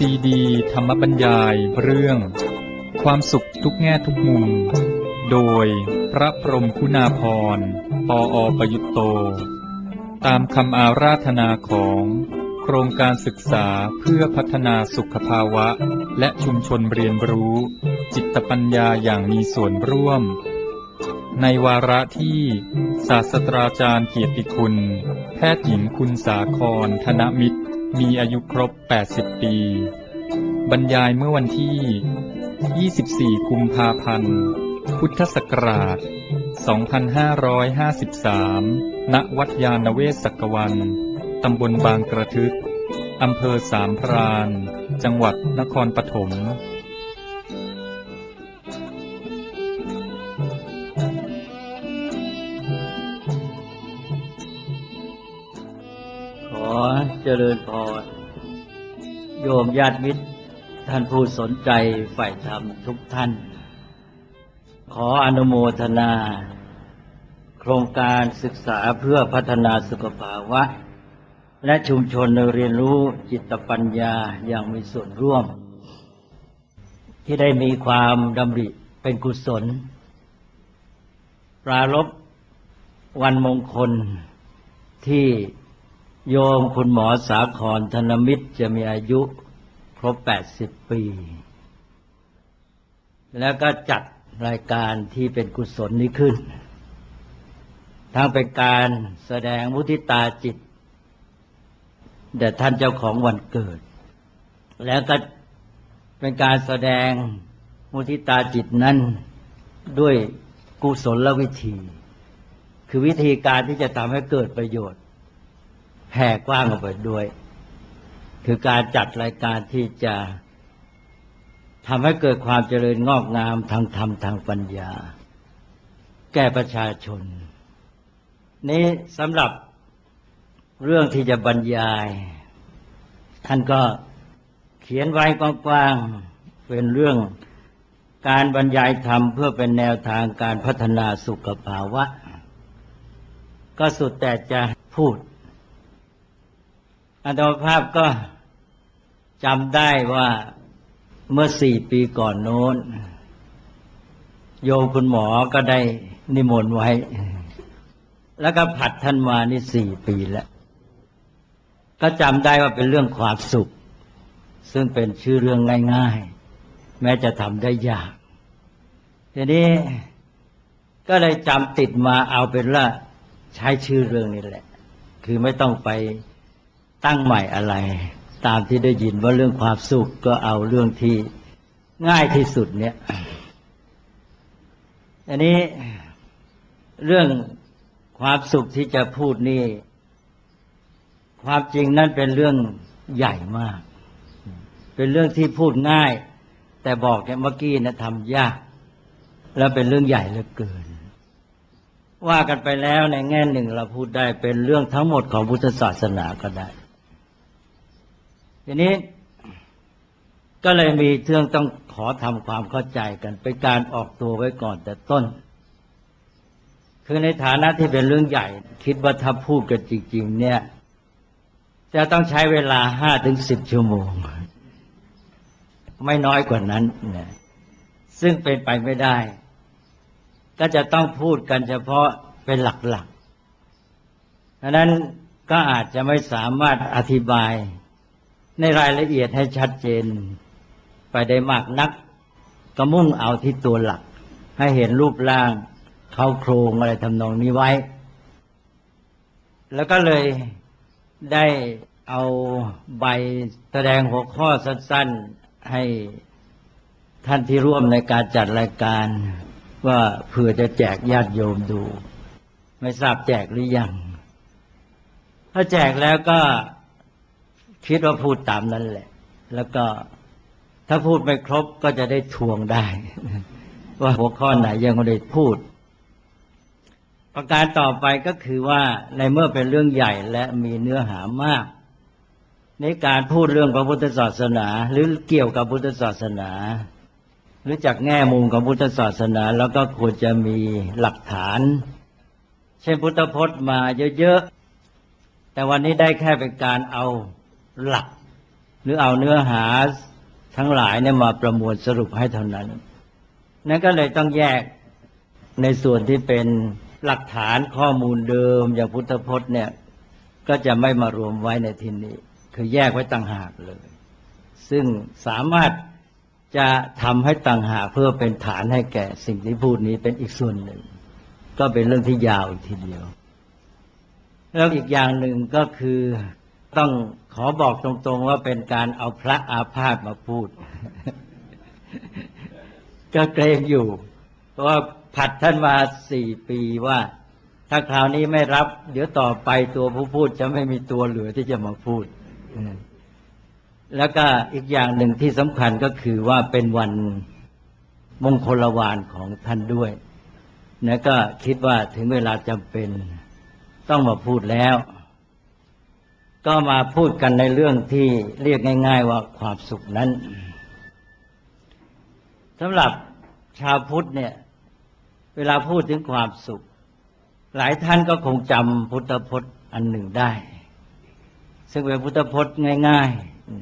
ซีดีธรรมบรรยายเรื่องความสุขทุกแง่ทุกมุมโดยพระพรหมคุณาภรณ์ปอ.ประยุตโตตามคำอาราธนาของโครงการศึกษาเพื่อพัฒนาสุขภาวะและชุมชนเรียนรู้จิตปัญญาอย่างมีส่วนร่วมในวาระที่ศาสตราจารย์เกียรติคุณแพทย์หญิงคุณสาครธนมิตรมีอายุครบ80ปีบรรยายเมื่อวันที่24กุมภาพันธ์พุทธศักราช2553ณวัดยานเวศกวันตำบลบางกระทึกอำเภอสามพรานจังหวัดนครปฐมขอเจริญพรโยมญาติมิตรท่านผู้สนใจใฝ่ธรรมทุกท่านขออนุโมทนาโครงการศึกษาเพื่อพัฒนาสุขภาวะและชุมชนเรียนรู้จิตปัญญาอย่างมีส่วนร่วมที่ได้มีความดำริเป็นกุศลปรารภวันมงคลที่โยมคุณหมอสาครธนมิตรจะมีอายุครบ80ปีแล้วก็จัดรายการที่เป็นกุศลนี้ขึ้นทั้งเป็นการแสดงมุทิตาจิตแด่ท่านเจ้าของวันเกิดแล้วก็เป็นการแสดงมุทิตาจิตนั้นด้วยกุศลวิธีคือวิธีการที่จะทำให้เกิดประโยชน์แผ่กว้างออกไปด้วยคือการจัดรายการที่จะทำให้เกิดความเจริญงอกงามทางธรรมทางปัญญาแก่ประชาชนนี้สำหรับเรื่องที่จะบรรยายท่านก็เขียนไว้กว้างๆเป็นเรื่องการบรรยายธรรมเพื่อเป็นแนวทางการพัฒนาสุขภาวะก็สุดแต่จะพูดอาตมาภาพก็จำได้ว่าเมื่อ4 ปีก่อนโน้นโยมคุณหมอก็ได้นิมนต์ไว้แล้วก็ผัดท่านมานี่4 ปีแล้วก็จำได้ว่าเป็นเรื่องความสุขซึ่งเป็นชื่อเรื่องง่ายๆแม้จะทำได้ยากทีนี้ก็เลยจำติดมาเอาเป็นว่าใช้ชื่อเรื่องนี้แหละคือไม่ต้องไปตั้งใหม่อะไรตามที่ได้ยินว่าเรื่องความสุขก็เอาเรื่องที่ง่ายที่สุดเนี่ยอันนี้เรื่องความสุขที่จะพูดนี่ความจริงนั่นเป็นเรื่องใหญ่มากเป็นเรื่องที่พูดง่ายแต่บอกเนี่ยเมื่อกี้นะทำยากแล้วเป็นเรื่องใหญ่เหลือเกินว่ากันไปแล้วในแง่หนึ่งเราพูดได้เป็นเรื่องทั้งหมดของพุทธศาสนาก็ได้ทีนี้ก็เลยมีเรื่องต้องขอทำความเข้าใจกันเป็นการออกตัวไว้ก่อนแต่ต้นคือในฐานะที่เป็นเรื่องใหญ่คิดว่าถ้าพูดกันจริงๆเนี่ยจะต้องใช้เวลา5-10 ชั่วโมงไม่น้อยกว่านั้นนะซึ่งเป็นไปไม่ได้ก็จะต้องพูดกันเฉพาะเป็นหลักๆดังนั้นก็อาจจะไม่สามารถอธิบายในรายละเอียดให้ชัดเจนไปได้มากนักก็มุ่งเอาที่ตัวหลักให้เห็นรูปร่างเข้าโครงอะไรทำนองนี้ไว้แล้วก็เลยได้เอาใบแสดงหัวข้อสั้นๆให้ท่านที่ร่วมในการจัดรายการว่าเผื่อจะแจกญาติโยมดูไม่ทราบแจกหรือยังถ้าแจกแล้วก็คิดว่าพูดตามนั้นแหละแล้วก็ถ้าพูดไม่ครบก็จะได้ทวงได้ว่าหัวข้อไหนยังไม่ได้พูดประการต่อไปก็คือว่าในเมื่อเป็นเรื่องใหญ่และมีเนื้อหามากในการพูดเรื่องพระพุทธศาสนาหรือเกี่ยวกับพุทธศาสนาหรือจากแง่มุมของพุทธศาสนาแล้วก็ควรจะมีหลักฐานเช่นพุทธพจน์มาเยอะๆแต่วันนี้ได้แค่เป็นการเอาหลักหรือเอาเนื้อหาทั้งหลายเนี่ยมาประมวลสรุปให้เท่านั้นนั่นก็เลยต้องแยกในส่วนที่เป็นหลักฐานข้อมูลเดิมอย่างพุทธพจน์เนี่ยก็จะไม่มารวมไว้ในที่นี้คือแยกไว้ต่างหากเลยซึ่งสามารถจะทำให้ต่างหากเพื่อเป็นฐานให้แก่สิ่งที่พูดนี้เป็นอีกส่วนหนึ่งก็เป็นเรื่องที่ยาวอีกทีเดียวแล้วอีกอย่างหนึ่งก็คือต้องขอบอกตรงๆว่าเป็นการเอาพระอาพาธมาพูด ก็เกรงอยู่เพราะว่าผัดท่านมา4 ปีว่าถ้าคราวนี้ไม่รับเดี๋ยวต่อไปตัวผู้พูดจะไม่มีตัวเหลือที่จะมาพูดแล้วก็อีกอย่างหนึ่งที่สำคัญก็คือว่าเป็นวันมงคลวานของท่านด้วยนะก็คิดว่าถึงเวลาจำเป็นต้องมาพูดแล้วก็มาพูดกันในเรื่องที่เรียกง่ายๆว่าความสุขนั้นสำหรับชาวพุทธเนี่ยเวลาพูดถึงความสุขหลายท่านก็คงจำพุทธพจน์อันหนึ่งได้ซึ่งเป็นพุทธพจน์ง่าย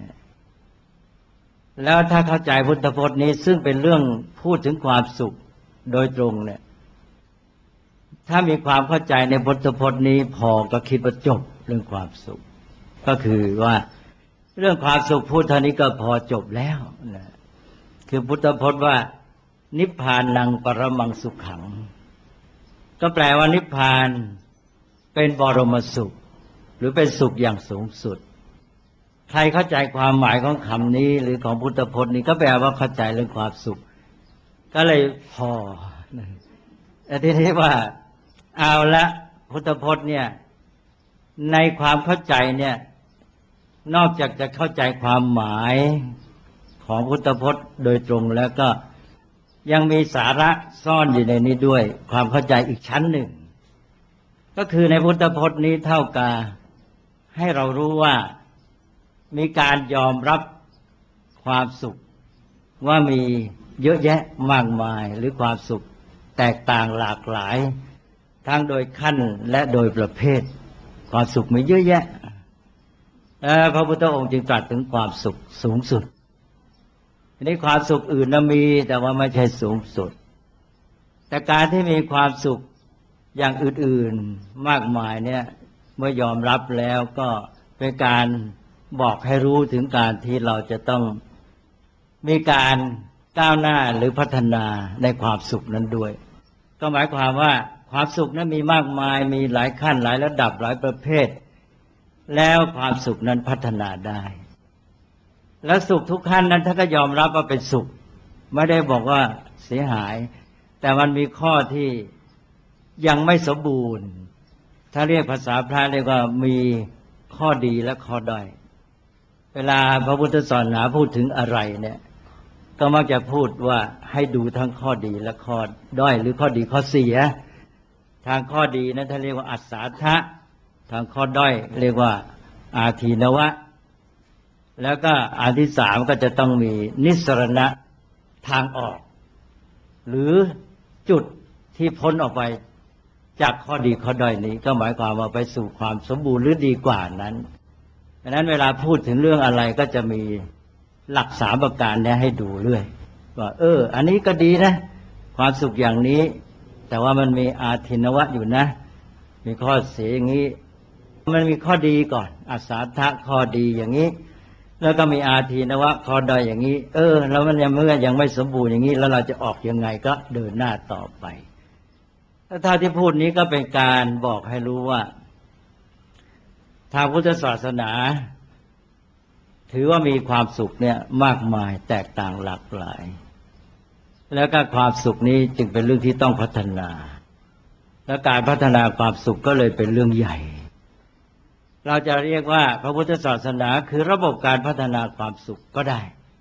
ๆแล้วถ้าเข้าใจพุทธพจน์นี้ซึ่งเป็นเรื่องพูดถึงความสุขโดยตรงเนี่ยถ้ามีความเข้าใจในพุทธพจน์นี้พอก็คิดว่าจบเรื่องความสุขก็คือว่าเรื่องความสุขพูดเท่านี้ก็พอจบแล้วนะคือพุทธพจน์ว่านิพพานังปรมังสุขขังก็แปลว่านิพพานเป็นบรมสุขหรือเป็นสุขอย่างสูงสุดใครเข้าใจความหมายของคำนี้หรือของพุทธพจน์นี้ก็แปลว่าเข้าใจเรื่องความสุขก็เลยพอแต่ทีนี้ว่าเอาละพุทธพจน์เนี่ยในความเข้าใจเนี่ยนอกจากจะเข้าใจความหมายของพุทธพจน์โดยตรงแล้วก็ยังมีสาระซ่อนอยู่ในนี้ด้วยความเข้าใจอีกชั้นหนึ่งก็คือในพุทธพจน์นี้เท่ากับให้เรารู้ว่ามีการยอมรับความสุขว่ามีเยอะแยะมากมายหรือความสุขแตกต่างหลากหลายทั้งโดยขั้นและโดยประเภทความสุขมีเยอะแยะพระพุทธองค์จึงตรัสถึงความสุขสูงสุดทีนี้ความสุขอื่นนะมีแต่ว่าไม่ใช่สูงสุดแต่การที่มีความสุขอย่างอื่นๆมากมายเนี่ยเมื่อยอมรับแล้วก็เป็นการบอกให้รู้ถึงการที่เราจะต้องมีการก้าวหน้าหรือพัฒนาในความสุขนั้นด้วยก็หมายความว่าความสุขนั้นมีมากมายมีหลายขั้นหลายระดับหลายประเภทแล้วความสุขนั้นพัฒนาได้และสุขทุกขั้นนั้นท่านก็ยอมรับว่าเป็นสุขไม่ได้บอกว่าเสียหายแต่มันมีข้อที่ยังไม่สมบูรณ์ถ้าเรียกภาษาพระเรียกว่ามีข้อดีและข้อด้อยเวลาพระพุทธศาสนาพูดถึงอะไรเนี่ยก็มักจะพูดว่าให้ดูทั้งข้อดีและข้อด้อยหรือข้อดีข้อเสียทางข้อดีนั้นท่านเรียกว่าอัศสาทะทางข้อด้อยเรียกว่าอาทีนวะแล้วก็อันที่สามก็จะต้องมีนิสสรณะทางออกหรือจุดที่พ้นออกไปจากข้อดีข้อด้อยนี้ก็หมายความว่าไปสู่ความสมบูรณ์หรือดีกว่านั้นดังนั้นเวลาพูดถึงเรื่องอะไรก็จะมีหลัก3 ประการนี้ให้ดูเรื่อยว่าอันนี้ก็ดีนะความสุขอย่างนี้แต่ว่ามันมีอาทินวะอยู่นะมีข้อเสียอย่างนี้มันมีข้อดีก่อนอัศสาทะข้อดีอย่างนี้แล้วก็มีอาทีนวะข้อด้อยอย่างนี้แล้วมันยังไม่สมบูรณ์อย่างนี้แล้วเราจะออกยังไงก็เดินหน้าต่อไปถ้าเท่าที่พูดนี้ก็เป็นการบอกให้รู้ว่าทางพุทธศาสนาถือว่ามีความสุขเนี่ยมากมายแตกต่างหลากหลายแล้วก็ความสุขนี้จึงเป็นเรื่องที่ต้องพัฒนาและการพัฒนาความสุขก็เลยเป็นเรื่องใหญ่เราจะเรียกว่าพระพุทธศาสนาคือระบบการพัฒนาความสุขก็ได้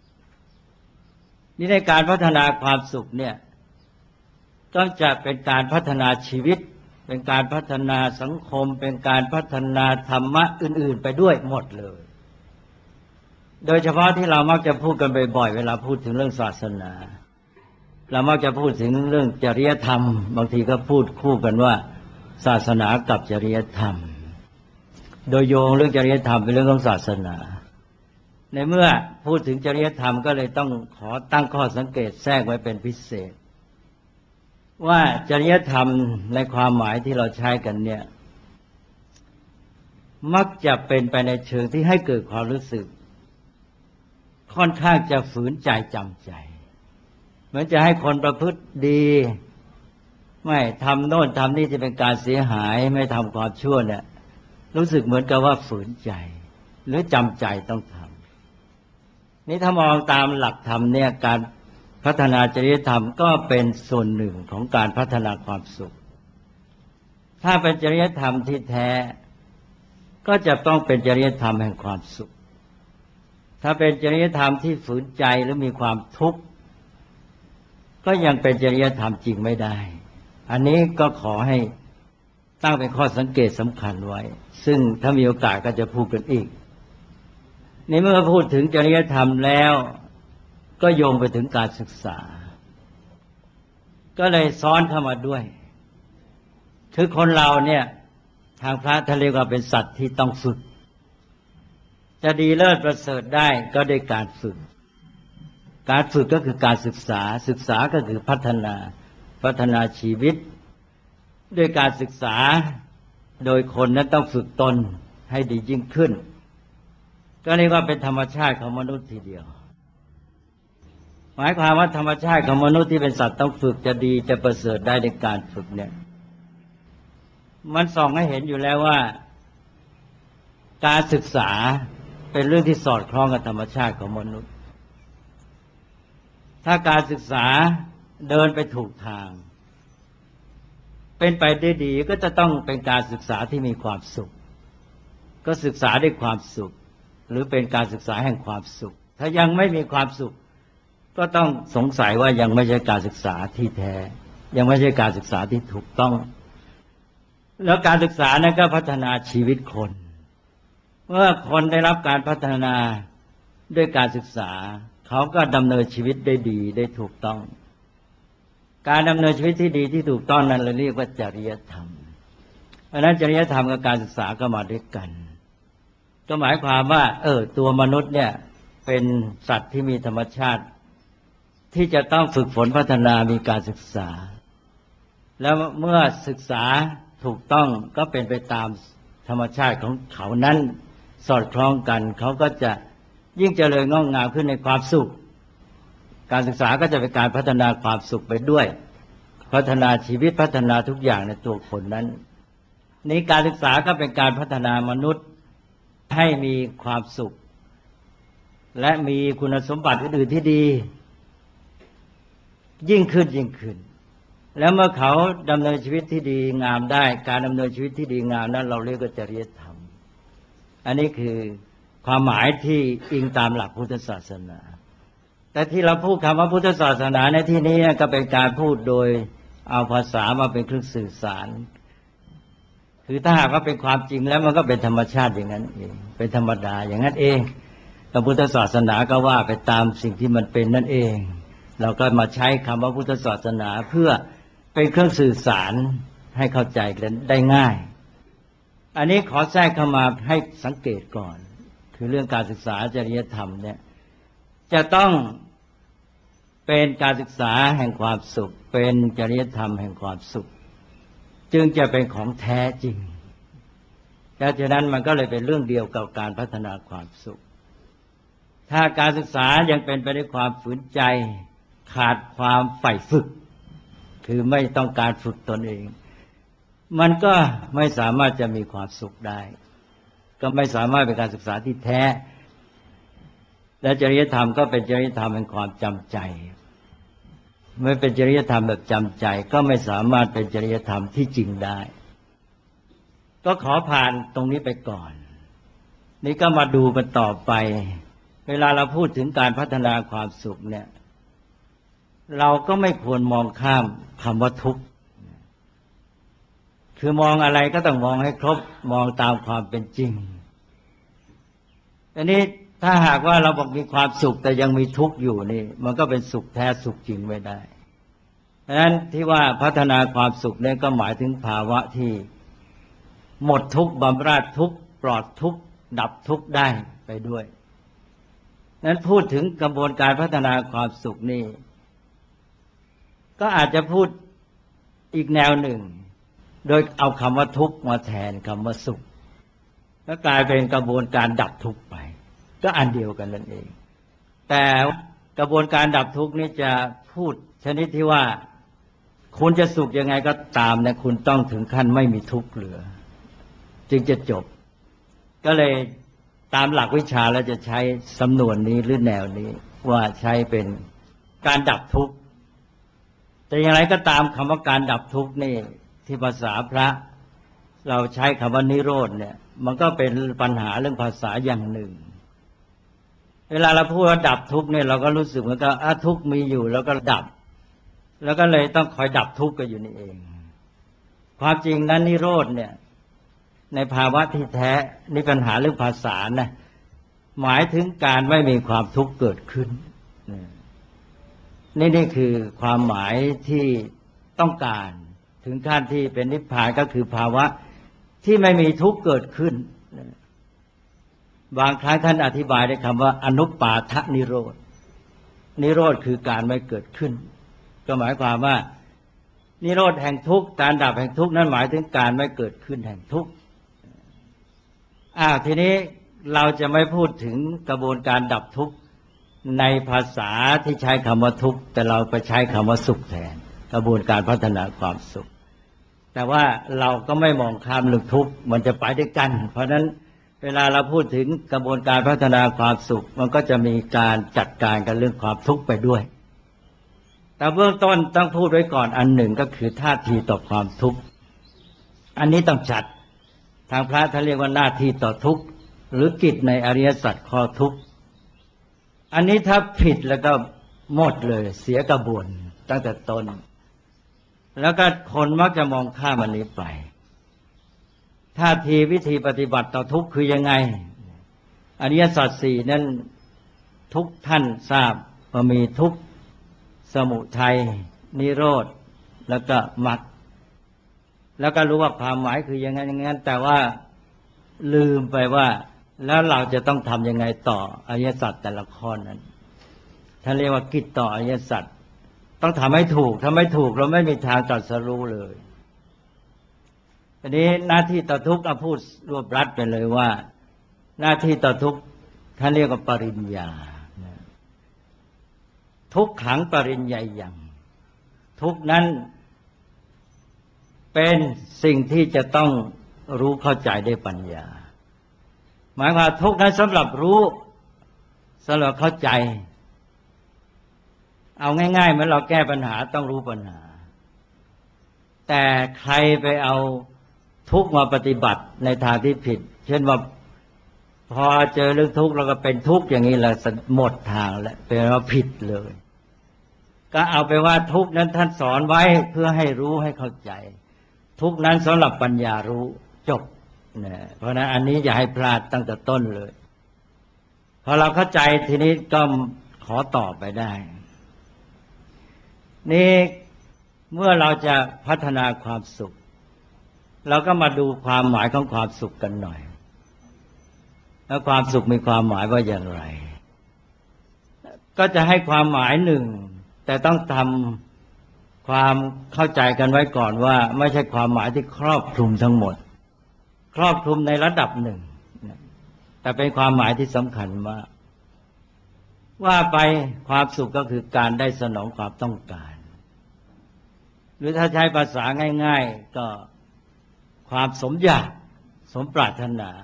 นี่ในการพัฒนาความสุขเนี่ยต้องจะเป็นการพัฒนาชีวิตเป็นการพัฒนาสังคมเป็นการพัฒนาธรรมะอื่นๆไปด้วยหมดเลยโดยเฉพาะที่เรามักจะพูดกันบ่อยๆเวลาพูดถึงเรื่องศาสนาเรามักจะพูดถึงเรื่องจริยธรรมบางทีก็พูดคู่กันว่าศาสนากับจริยธรรมโดยโยงเรื่องจริยธรรมเป็นเรื่องของศาสนาในเมื่อพูดถึงจริยธรรมก็เลยต้องขอตั้งข้อสังเกตแทรกไว้เป็นพิเศษว่าจริยธรรมในความหมายที่เราใช้กันเนี่ยมักจะเป็นไปในเชิงที่ให้เกิดความรู้สึกค่อนข้างจะฝืนใจจำใจเหมือนจะให้คนประพฤติดีไม่ทำโน่นทำนี่จะเป็นการเสียหายไม่ทำความชั่วเนี่ยรู้สึกเหมือนกับว่าฝืนใจหรือจำใจต้องทำนี่ถ้ามองตามหลักธรรมเนี่ยการพัฒนาจริยธรรมก็เป็นส่วนหนึ่งของการพัฒนาความสุขถ้าเป็นจริยธรรมที่แท้ก็จะต้องเป็นจริยธรรมแห่งความสุขถ้าเป็นจริยธรรมที่ฝืนใจหรือมีความทุกข์ก็ยังเป็นจริยธรรมจริงไม่ได้อันนี้ก็ขอให้ตั้งเป็นข้อสังเกตสำคัญไว้ซึ่งถ้ามีโอกาสก็จะพูดกันอีกในเมื่อพูดถึงจริยธรรมแล้วก็โยงไปถึงการศึกษาก็เลยซ้อนเข้ามาด้วยคือคนเราเนี่ยทางพระท่านเรียกว่าเป็นสัตว์ที่ต้องฝึกจะดีเลิศประเสริฐได้ก็ด้วยการฝึกการฝึกก็คือการศึกษาศึกษาก็คือพัฒนาชีวิตด้วยการศึกษาโดยคนนั้นต้องฝึกตนให้ดียิ่งขึ้นก็เรียกว่าเป็นธรรมชาติของมนุษย์ทีเดียวหมายความว่าธรรมชาติของมนุษย์ที่เป็นสัตว์ต้องฝึกจะดีจะประเสริฐได้ในการฝึกเนี่ยมันส่องให้เห็นอยู่แล้วว่าการศึกษาเป็นเรื่องที่สอดคล้องกับธรรมชาติของมนุษย์ถ้าการศึกษาเดินไปถูกทางเป็นไปได้ดีก็จะต้องเป็นการศึกษาที่มีความสุขก็ศึกษาด้วยความสุขหรือเป็นการศึกษาแห่งความสุขถ้ายังไม่มีความสุขก็ต้องสงสัยว่ายังไม่ใช่การศึกษาที่แท้ยังไม่ใช่การศึกษาที่ถูกต้องแล้วการศึกษานั้นก็พัฒนาชีวิตคนเมื่อคนได้รับการพัฒนาด้วยการศึกษาเขาก็ดำเนินชีวิตได้ดีได้ถูกต้องการดำเนินชีวิตที่ดีที่ถูกต้องนั้นเราเรียกว่าจริยธรรมเพราะฉะนั้นจริยธรรมกับการศึกษาก็มาด้วยกันก็หมายความว่าตัวมนุษย์เนี่ยเป็นสัตว์ที่มีธรรมชาติที่จะต้องฝึกฝนพัฒนามีการศึกษาแล้วเมื่อศึกษาถูกต้องก็เป็นไปตามธรรมชาติของเขานั้นสอดคล้องกันเขาก็จะยิ่งเจริญงอกงามขึ้นในความสุขการศึกษาก็จะเป็นการพัฒนาความสุขไปด้วยพัฒนาชีวิตพัฒนาทุกอย่างในตัวคนนั้นนี้การศึกษาก็เป็นการพัฒนามนุษย์ให้มีความสุขและมีคุณสมบัติอื่นๆที่ดียิ่งขึ้นแล้วเมื่อเขาดำเนินชีวิตที่ดีงามได้การดำเนินชีวิตที่ดีงามนั้นเราเรียกว่าจริยธรรมอันนี้คือความหมายที่อิงตามหลักพุทธศาสนาแต่ที่เราพูดคำว่าพุทธศาสนาในที่นี้ก็เป็นการพูดโดยเอาภาษามาเป็นเครื่องสื่อสารคือถ้าหากว่าเป็นความจริงแล้วมันก็เป็นธรรมชาติอย่างนั้นเองเป็นธรรมดาอย่างนั้นเองพระพุทธศาสนาก็ว่าไปตามสิ่งที่มันเป็นนั่นเองเราก็มาใช้คำว่าพุทธศาสนาเพื่อเป็นเครื่องสื่อสารให้เข้าใจกันได้ง่ายอันนี้ขอแทรกเข้ามาให้สังเกตก่อนคือเรื่องการศึกษาจริยธรรมเนี่ยจะต้องเป็นการศึกษาแห่งความสุขเป็นจริยธรรมแห่งความสุขจึงจะเป็นของแท้จริงดังนั้นมันก็เลยเป็นเรื่องเดียวกับการพัฒนาความสุขถ้าการศึกษายังเป็นไปด้วยความฝืนใจขาดความใฝ่ฝึกคือไม่ต้องการฝึกตนเองมันก็ไม่สามารถจะมีความสุขได้ก็ไม่สามารถเป็นการศึกษาที่แท้และจริยธรรมก็เป็นจริยธรรมแห่งความจำใจไม่เป็นจริยธรรมแบบจำใจก็ไม่สามารถเป็นจริยธรรมที่จริงได้ก็ขอผ่านตรงนี้ไปก่อนนี่ก็มาดูกันต่อไปเวลาเราพูดถึงการพัฒนาความสุขเนี่ยเราก็ไม่ควรมองข้ามคำว่าทุกข์คือมองอะไรก็ต้องมองให้ครบมองตามความเป็นจริงอันนี้ถ้าหากว่าเราบอกมีความสุขแต่ยังมีทุกข์อยู่นี่มันก็เป็นสุขแท้สุขจริงไม่ได้ดังนั้นที่ว่าพัฒนาความสุขเนี่ยก็หมายถึงภาวะที่หมดทุกข์บำราดทุกข์ปลอดทุกข์ดับทุกข์ได้ไปด้วยนั้นพูดถึงกระบวนการพัฒนาความสุขนี่ก็อาจจะพูดอีกแนวหนึ่งโดยเอาคำว่าทุกข์มาแทนคำว่าสุขแล้วกลายเป็นกระบวนการดับทุกข์ไปก็อันเดียวกันนั่นเองแต่กระบวนการดับทุกข์นี้จะพูดชนิดที่ว่าคุณจะสุขยังไงก็ตามเนี่ยคุณต้องถึงขั้นไม่มีทุกข์เหลือจึงจะจบก็เลยตามหลักวิชาแล้วจะใช้สำนวนนี้หรือแนวนี้ว่าใช้เป็นการดับทุกข์แต่อย่างไรก็ตามคำว่าการดับทุกข์นี่ที่ภาษาพระเราใช้คำว่านิโรธเนี่ยมันก็เป็นปัญหาเรื่องภาษาอย่างหนึ่งเวลาเราพูดว่าดับทุกข์เนี่ยเราก็รู้สึกเหมือนกับทุกข์มีอยู่แล้วก็ดับแล้วก็เลยต้องคอยดับทุกข์ก็อยู่นี่เองความจริงนั้นนิโรธเนี่ยในภาวะที่แท้นี่ปัญหาเรื่องภาษานะหมายถึงการไม่มีความทุกข์เกิดขึ้นนี่คือความหมายที่ต้องการถึงขั้นที่เป็นนิพพานก็คือภาวะที่ไม่มีทุกข์เกิดขึ้นบางครั้งท่านอธิบายด้วยคำว่าอนุปาทนิโรธนิโรธคือการไม่เกิดขึ้นก็หมายความว่านิโรธแห่งทุกข์การดับแห่งทุกข์นั้นหมายถึงการไม่เกิดขึ้นแห่งทุกข์ทีนี้เราจะไม่พูดถึงกระบวนการดับทุกข์ในภาษาที่ใช้คำว่าทุกข์แต่เราไปใช้คำว่าสุขแทนกระบวนการพัฒนาความสุขแต่ว่าเราก็ไม่มองข้ามเรื่องทุกข์มันจะไปด้วยกันเพราะฉะนั้นเวลาเราพูดถึงกระบวนการพัฒนาความสุขมันก็จะมีการจัดการกับเรื่องความทุกข์ไปด้วยแต่เบื้องต้นต้องพูดไว้ก่อนอันหนึ่งก็คือท่าทีต่อความทุกข์อันนี้ต้องจัดทางพระท่านเรียกว่าหน้าที่ต่อทุกข์หรือกิจในอริยสัจข้อทุกข์อันนี้ถ้าผิดแล้วก็หมดเลยเสียกระบวนตั้งแต่ต้นแล้วก็คนมักจะมองข้ามอันนี้ไปท่าทีวิธีปฏิบัติต่อทุกข์คือยังไงอริยสัจสี่นั้นทุกท่านทราบว่ามีทุกข์สมุทัยนิโรธแล้วก็มรรคแล้วก็รู้ว่าความหมายคือยังไงอย่างนั้นแต่ว่าลืมไปว่าแล้วเราจะต้องทำยังไงต่ออริยสัจแต่ละข้อนั้นท่านเรียกว่ากิจต่ออริยสัจต้องทำให้ถูกถ้าไม่ถูกเราไม่มีทางตรัสรู้เลยทีนี้หน้าที่ต่อทุกข์พูดรวบรัดไปเลยว่าหน้าที่ต่อทุกข์ท่านเรียกว่าปริญญาทุกขังปริญญายังทุกนั้นเป็นสิ่งที่จะต้องรู้เข้าใจด้วยปัญญาหมายว่าทุกนั้นสำหรับรู้สำหรับเข้าใจเอาง่ายๆเหมือนเราแก้ปัญหาต้องรู้ปัญหาแต่ใครไปเอาทุกข์มาปฏิบัติในทางที่ผิดเช่นว่าพอเจอเรื่องทุกข์เราก็เป็นทุกข์อย่างนี้แหละหมดทางแล้วเป็นว่าผิดเลยก็เอาไปว่าทุกข์นั้นท่านสอนไว้เพื่อให้รู้ให้เข้าใจทุกข์นั้นสำหรับปัญญารู้จบเนี่ยเพราะนั้นอันนี้อย่าให้พลาดตั้งแต่ต้นเลยพอเราเข้าใจทีนี้ก็ขอต่อไปได้นี่เมื่อเราจะพัฒนาความสุขเราก็มาดูความหมายของความสุขกันหน่อยแล้วความสุขมีความหมายว่าอย่างไรก็จะให้ความหมายหนึ่งแต่ต้องทำความเข้าใจกันไว้ก่อนว่าไม่ใช่ความหมายที่ครอบคลุมทั้งหมดครอบคลุมในระดับหนึ่งแต่เป็นความหมายที่สำคัญมากว่าไปความสุขก็คือการได้สนองความต้องการหรือถ้าใช้ภาษาง่ายๆก็ความสมอยากสมปรารถนา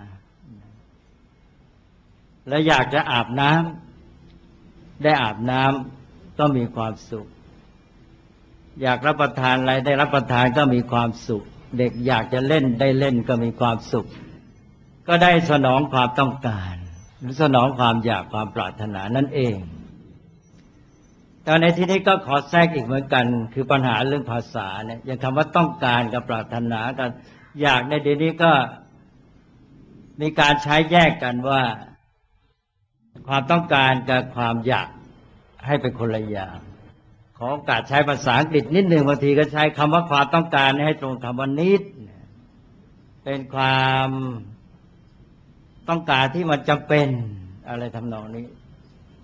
และอยากจะอาบน้ำได้อาบน้ำก็มีความสุขอยากรับประทานอะไรได้รับประทานก็มีความสุขเด็กอยากจะเล่นได้เล่นก็มีความสุขก็ได้สนองความต้องการหรือสนองความอยากความปรารถนานั่นเองแต่ในที่นี้ก็ขอแทรกอีกเหมือนกันคือปัญหาเรื่องภาษาเนี่ยอย่างคำว่าต้องการกับปรารถนากันอยากในเดี๋ยวนี้ก็มีการใช้แยกกันว่าความต้องการกับความอยากให้เป็นคนละอย่างขอโอกาสใช้ภาษาอังกฤษนิดหนึ่งบางทีก็ใช้คำว่าความต้องการให้ตรงคำว่า need เป็นความต้องการที่มันจำเป็นอะไรทำนองนี้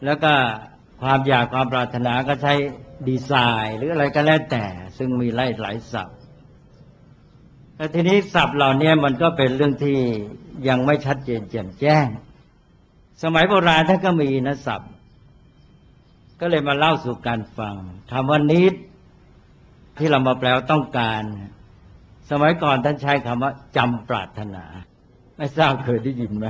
แล้วก็ความอยากความปรารถนาก็ใช้ดีไซน์หรืออะไรก็แล้วแต่ซึ่งมีหลายศัพท์แต่ทีนี้ศัพท์เหล่านี้มันก็เป็นเรื่องที่ยังไม่ชัดเจนแจ่มแจ้งสมัยโบราณท่านก็มีนะศัพท์ก็เลยมาเล่าสู่การฟังคำว่านิดที่เรามาแปลว่าต้องการสมัยก่อนท่านใช้คำว่าจำปรารถนาไม่ทราบเคยได้ยินไหม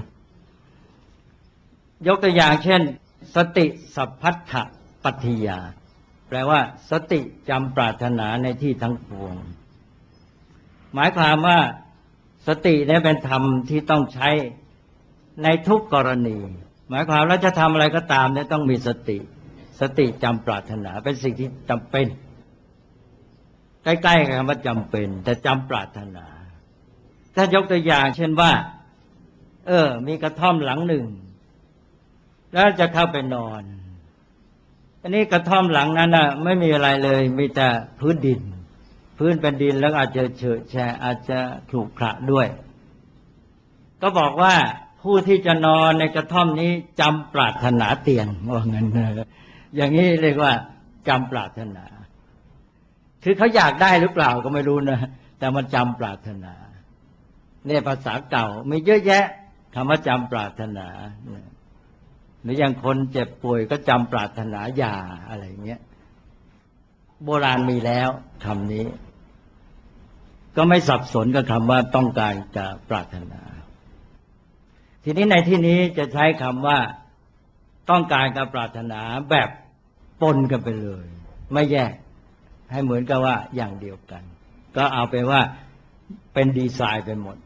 ยกตัวอย่างเช่นสติสัพพัทธปัฏฐิยาแปลว่าสติจำปรารถนาในที่ทั้งปวงหมายความว่าสติเนี่ยเป็นธรรมที่ต้องใช้ในทุกกรณีหมายความว่าจะทำอะไรก็ตามเนี่ยต้องมีสติจำปรารถนาเป็นสิ่งที่จำเป็นใกล้ๆกับคำว่าจำเป็นแต่จำปรารถนาถ้ายกตัวอย่างเช่นว่ามีกระท่อมหลังหนึ่งแล้วจะเข้าไปนอนอันนี้กระท่อมหลังนั้นน่ะไม่มีอะไรเลยมีแต่พื้นดินพื้นเป็นดินแล้วอาจจะเฉอะแฉะอาจจะขรุขระด้วยก็บอกว่าผู้ที่จะนอนในกระท่อมนี้จำปรารถนาเตียงว่างั้นอย่างนี้เรียกว่าจำปรารถนาคือเขาอยากได้หรือเปล่าก็ไม่รู้นะแต่มันจำปรารถนาเนี่ยภาษาเก่ามีเยอะแยะคำว่าจำปรารถนาหรืออย่างคนเจ็บป่วยก็จำปรารถนายาอะไรเงี้ยโบราณมีแล้วคำนี้ก็ไม่สับสนกับคำว่าต้องการจะปรารถนาทีนี้ในที่นี้จะใช้คำว่าต้องการกับปรารถนาแบบปนกันไปเลยไม่แยกให้เหมือนกับว่าอย่างเดียวกันก็เอาไปว่าเป็นดีไซน์ไปหมด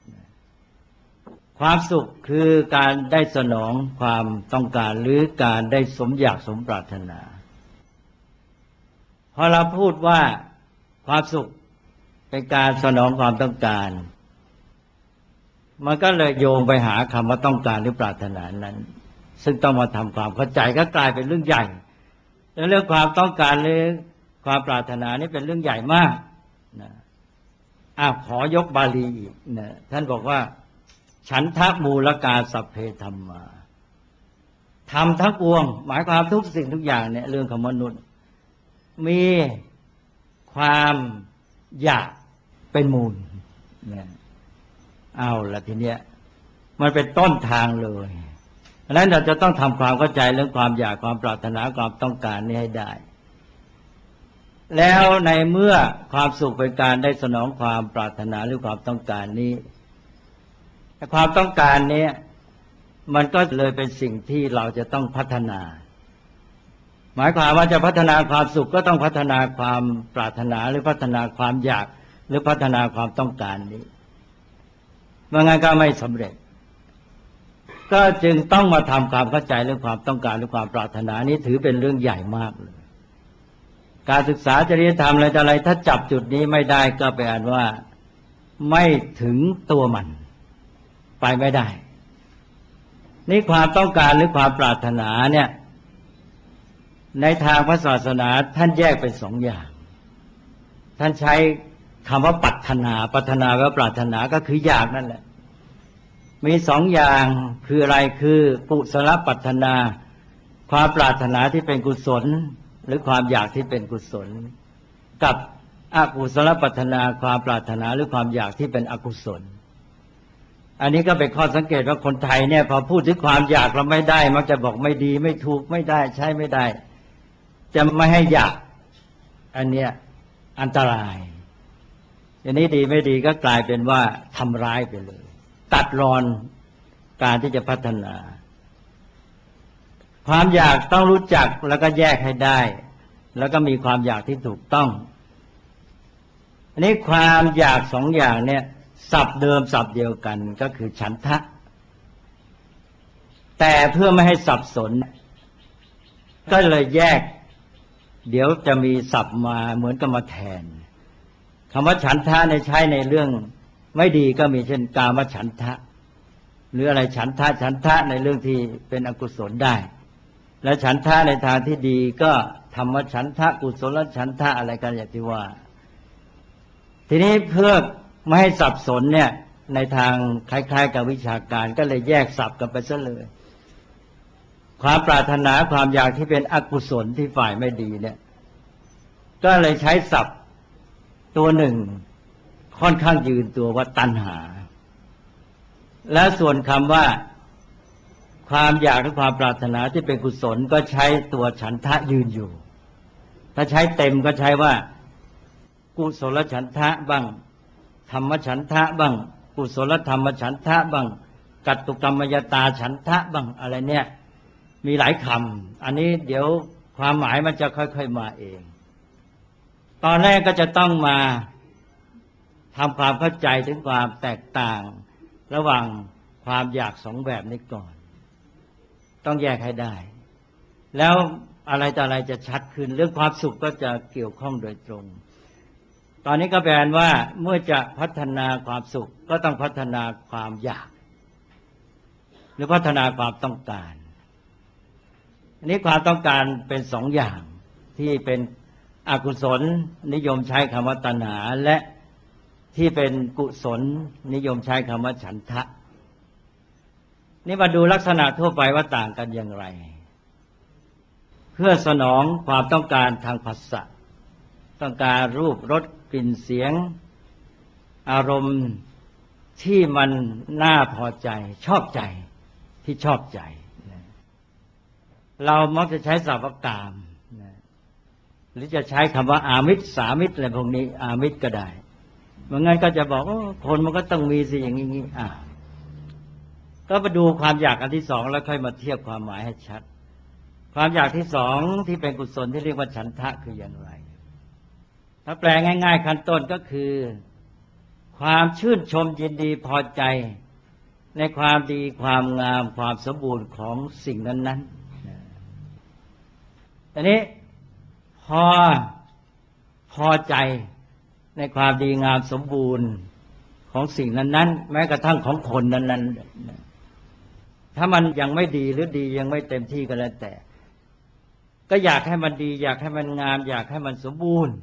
ความสุขคือการได้สนองความต้องการหรือการได้สมอยากสมปรารถนาพอเราพูดว่าความสุขเป็นการสนองความต้องการมันก็เลยโยงไปหาคำว่าต้องการหรือปรารถนานั้นซึ่งต้องมาทำความเข้าใจก็กลายเป็นเรื่องใหญ่แล้วเรื่องความต้องการหรือความปรารถนานี่เป็นเรื่องใหญ่มากนะขอยกบาลีอีกนะท่านบอกว่าฉันทะมูลกาสัพเพธัมมาทำทั้งปวงหมายความทุกสิ่งทุกอย่างเนี่ยเรื่องของมนุษย์มีความอยากเป็นมูลเนี่ยเอาละทีเนี้ยมันเป็นต้นทางเลยเพราะฉะนั้นเราจะต้องทำความเข้าใจเรื่องความอยากความปรารถนาความต้องการนี้ให้ได้แล้วในเมื่อความสุขเป็นการได้สนองความปรารถนาหรือความต้องการนี้ความต้องการนี้มันก็เลยเป็นสิ่งที่เราจะต้องพัฒนาหมายความว่าจะพัฒนาความสุขก็ต้องพัฒนาความปรารถนาหรือพัฒนาความอยากหรือพัฒนาความต้องการนี้เมื่องั้นก็ไม่สำเร็จก็จึงต้องมาทำความเข้าใจเรื่องความต้องการหรือความปรารถนานี้ถือเป็นเรื่องใหญ่มากเลยการศึกษาจริยธรรมอะไรถ้าจับจุดนี้ไม่ได้ก็แปลว่าไม่ถึงตัวมันไปไม่ได้นี่ความต้องการหรือความปรารถนาเนี่ยในทางพระศาสนาท่านแยกเป็นสองอย่างท่านใช้คำว่าปรารถนาปรารถนาว่าปรารถนาก็คืออยากนั่นแหละมีสองอย่างคืออะไรคือกุศลปรารถนาความปรารถนาที่เป็นกุศลหรือความอยากที่เป็นกุศลกับอกุศลปรารถนาความปรารถนาหรือความอยากที่เป็นอกุศลอันนี้ก็เป็นข้อสังเกตว่าคนไทยเนี่ยพอพูดถึงความอยากเราไม่ได้มักจะบอกไม่ดีไม่ถูกไม่ได้ใช้ไม่ได้จะไม่ให้อยากอันเนี้ยอันตรายอย่างนี้ดีไม่ดีก็กลายเป็นว่าทำร้ายไปเลยตัดรอนการที่จะพัฒนาความอยากต้องรู้จักแล้วก็แยกให้ได้แล้วก็มีความอยากที่ถูกต้องอันนี้ความอยากสองอย่างเนี่ยศัพท์เดิมศัพท์เดียวกันก็คือฉันทะแต่เพื่อไม่ให้สับสนก็เลยแยกเดี๋ยวจะมีศัพท์มาเหมือนกับมาแทนคำว่าฉันทะในใช้ในเรื่องไม่ดีก็มีเช่นกามฉันทะหรืออะไรฉันทะในเรื่องที่เป็นอกุศลได้และฉันทะในทางที่ดีก็ธรรมฉันทะกุศลฉันทะอะไรกันอย่างที่ว่าทีนี้เพื่อไม่ให้สับสนเนี่ยในทางคล้ายๆกับวิชาการก็เลยแยกศัพท์กันไปซะเลยความปรารถนาความอยากที่เป็นอกุศลที่ฝ่ายไม่ดีเนี่ยก็เลยใช้ศัพท์ตัวหนึ่งค่อนข้างยืนตัวว่าตัณหาและส่วนคำว่าความอยากหรือความปรารถนาที่เป็นกุศลก็ใช้ตัวฉันทะยืนอยู่ถ้าใช้เต็มก็ใช้ว่ากุศลฉันทะบ้างธรรมฉันทะบ้างกุศลธรรมฉันทะบ้างกัตตุกรรมยตาฉันทะบ้างอะไรเนี่ยมีหลายคำอันนี้เดี๋ยวความหมายมันจะค่อยๆมาเองตอนแรกก็จะต้องมาทำความเข้าใจถึงความแตกต่างระหว่างความอยากสองแบบนี้ก่อนต้องแยกให้ได้แล้วอะไรต่ออะไรจะชัดขึ้นเรื่องความสุขก็จะเกี่ยวข้องโดยตรงตอนนี้ก็แปลว่าเมื่อจะพัฒนาความสุขก็ต้องพัฒนาความอยากหรือพัฒนาความต้องการอันนี้ความต้องการเป็นสองอย่างที่เป็นอกุศลนิยมใช้คำว่าตัณหาและที่เป็นกุศลนิยมใช้คำว่าฉันทะนี่มาดูลักษณะทั่วไปว่าต่างกันอย่างไรเพื่อสนองความต้องการทางภาษาต้องการรูปรสกลิ่นเสียงอารมณ์ที่มันน่าพอใจชอบใจที่ชอบใจเรามักจะใช้ศัพท์ว่ากามหรือจะใช้คำว่าอามิตรสามิตรอะไรพวกนี้อามิตรก็ได้เมื่องั้นก็จะบอกคนมันก็ต้องมีสิอย่างนี้ก็มาดูความอยากอันที่สองแล้วค่อยมาเทียบความหมายให้ชัดความอยากที่สองที่เป็นกุศลที่เรียกว่าฉันทะคืออย่างไรถ้าแปลง่ายๆขั้นต้นก็คือความชื่นชมยินดีพอใจในความดีความงามความสมบูรณ์ของสิ่งนั้นๆอันนี้พอใจในความดีงามสมบูรณ์ของสิ่งนั้นๆแม้กระทั่งของคนนั้นๆถ้ามันยังไม่ดีหรือดียังไม่เต็มที่ก็แล้วแต่ก็อยากให้มันดีอยากให้มันงามอยากให้มันสมบูรณ์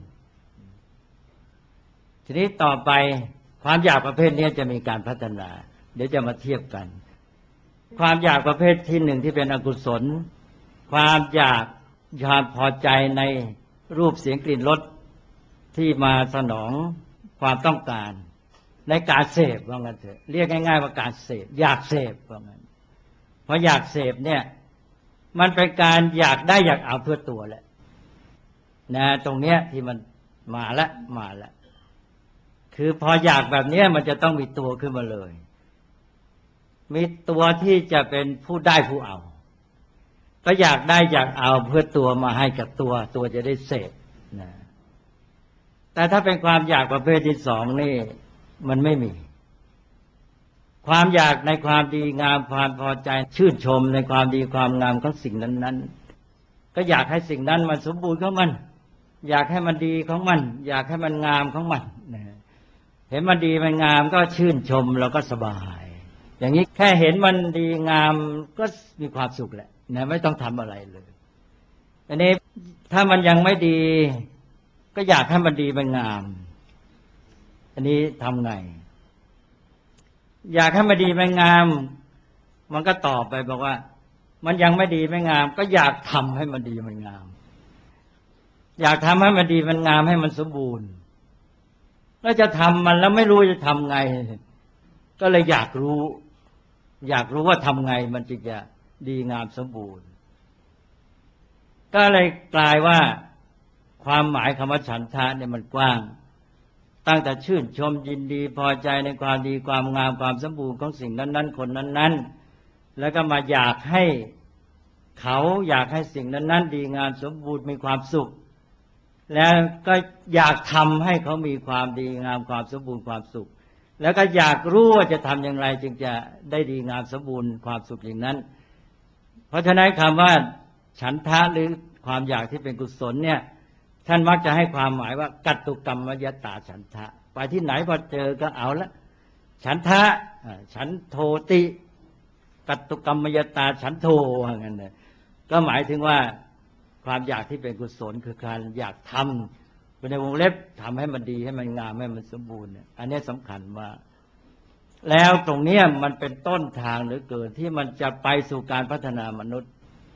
ทีนี้ต่อไปความอยากประเภทนี้จะมีการพัฒนาเดี๋ยวจะมาเทียบกันความอยากประเภทที่หนึ่งที่เป็นอกุศลความอยากความพอใจในรูปเสียงกลิ่นรสที่มาสนองความต้องการในการเสพว่างั้นเถอะเรียกง่ายๆว่าการเสพอยากเสพว่างั้นเพราะอยากเสพเนี่ยมันเป็นการอยากได้อยากเอาเพื่อตัวแหละนะตรงเนี้ยที่มันมาแล้วคือพออยากแบบนี้มันจะต้องมีตัวขึ้นมาเลยมีตัวที่จะเป็นผู้ได้ผู้เอาก็อยากได้อยากเอาเพื่อตัวมาให้กับตัวจะได้เสพนะแต่ถ้าเป็นความอยากประเภทที่สองนี่มันไม่มีความอยากในความดีงามความพอใจชื่นชมในความดีความงามของสิ่งนั้นๆก็อยากให้สิ่งนั้นมันสมบูรณ์ของมันอยากให้มันดีของมันอยากให้มันงามของมันนะเห็นมันดีมันงามก็ชื่นชมเราก็สบายอย่างนี้แค่เห็นมันดีงามก็มีความสุขแหละนะไม่ต้องทำอะไรเลยอันนี้ถ้ามันยังไม่ดีก็อยากให้มันดีมันงามอันนี้ทำไงอยากให้มันดีมันงามมันก็ตอบไปบอกว่ามันยังไม่ดีไม่งามก็อยากทำให้มันดีมันงามอยากทำให้มันดีมันงามให้มันสมบูรณ์แล้วจะทำมันแล้วไม่รู้จะทำไงก็เลยอยากรู้ว่าทำไงมันจึงจะดีงามสมบูรณ์ก็เลยกลายว่าความหมายคำว่าฉันทะเนี่ยมันกว้างตั้งแต่ชื่นชมยินดีพอใจในความดีความงามความสมบูรณ์ของสิ่งนั้นๆคนนั้นๆแล้วก็มาอยากให้เขาอยากให้สิ่งนั้นๆดีงามสมบูรณ์มีความสุขแล้วก็อยากทำให้เขามีความดีงามความสมบูรณ์ความสุขแล้วก็อยากรู้ว่าจะทำอย่างไรจึงจะได้ดีงามสมบูรณ์ความสุขอย่างนั้นเพราะฉะนั้นคำว่าฉันทะหรือความอยากที่เป็นกุศลเนี่ยท่านมักจะให้ความหมายว่ากัตตุกรรมยตาฉันทะไปที่ไหนพอเจอก็เอาละฉันทะฉันโทติกัตตุกรรมยตาฉันโทว่างั้นเลยก็หมายถึงว่าความอยากที่เป็นกุศลคือการอยากทำเป็นในวงเล็บทำให้มันดีให้มันงามให้มันสมบูรณ์อันนี้สำคัญมากแล้วตรงนี้มันเป็นต้นทางหรือเกิดที่มันจะไปสู่การพัฒนามนุษย์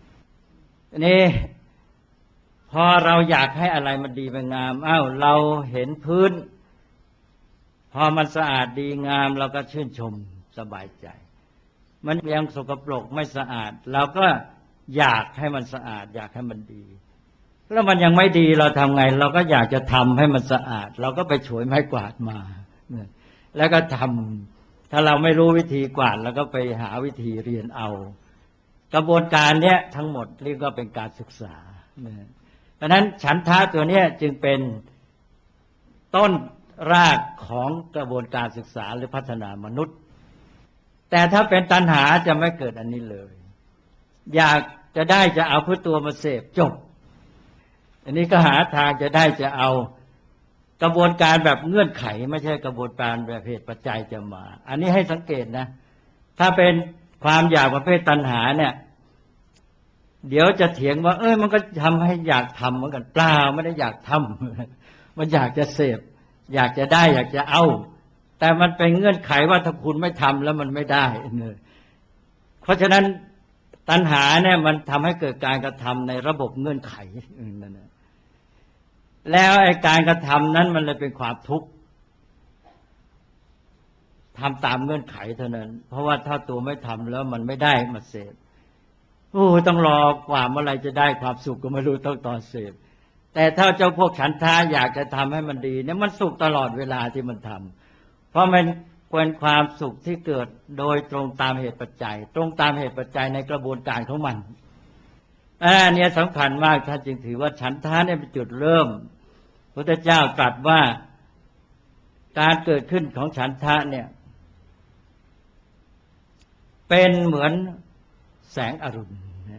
นี่พอเราอยากให้อะไรมันดีมันงามเราเห็นพื้นพอมันสะอาดดีงามเราก็ชื่นชมสบายใจมันยังสกปรกไม่สะอาดเราก็อยากให้มันสะอาดอยากให้มันดีแล้วมันยังไม่ดีเราทำไงเราก็อยากจะทำให้มันสะอาดเราก็ไปฉวยไม้กวาดมาแล้วก็ทำถ้าเราไม่รู้วิธีกวาดเราก็ไปหาวิธีเรียนเอากระบวนการเนี้ยทั้งหมดเรียกว่าเป็นการศึกษาเพราะฉะนั้นฉันทะตัวเนี้ยจึงเป็นต้นรากของกระบวนการศึกษาหรือพัฒนามนุษย์แต่ถ้าเป็นตัณหาจะไม่เกิดอันนี้เลยอยากจะได้จะเอาเพื่อตัวมาเสพจบอันนี้ก็หาทางจะได้จะเอากระบวนการแบบเงื่อนไขไม่ใช่กระบวนการแบบเหตุปัจจัยจะมาอันนี้ให้สังเกตนะถ้าเป็นความอยากประเภทตัณหาเนี่ยเดี๋ยวจะเถียงว่ามันก็ทำให้อยากทำเหมือนกันเปล่าไม่ได้อยากทำมันอยากจะเสพอยากจะได้อยากจะเอาแต่มันเป็นเงื่อนไขว่าถ้าคุณไม่ทำแล้วมันไม่ได้เพราะฉะนั้นตัณหาเนี่ยมันทำให้เกิดการกระทำในระบบเงื่อนไขนั่นนะแล้วไอ้การกระทำนั้นมันเลยเป็นความทุกข์ทำตามเงื่อนไขเท่านั้นเพราะว่าถ้าตัวไม่ทำแล้วมันไม่ได้มาเสพต้องรอกว่าเมื่อไรจะได้ความสุขก็ไม่รู้ต้องตอนเสพแต่ถ้าเจ้าพวกฉันทะอยากจะทำให้มันดีเนี่ยมันสุขตลอดเวลาที่มันทำเพราะมันเป็นความสุขที่เกิดโดยตรงตามเหตุปัจจัยตรงตามเหตุปัจจัยในกระบวนการของมันอันนี้สำคัญมากท่านจึงถือว่าฉันทะเนี่ยเป็นจุดเริ่มพระพุทธเจ้าตรัสว่าการเกิดขึ้นของฉันทะเนี่ยเป็นเหมือนแสงอรุณ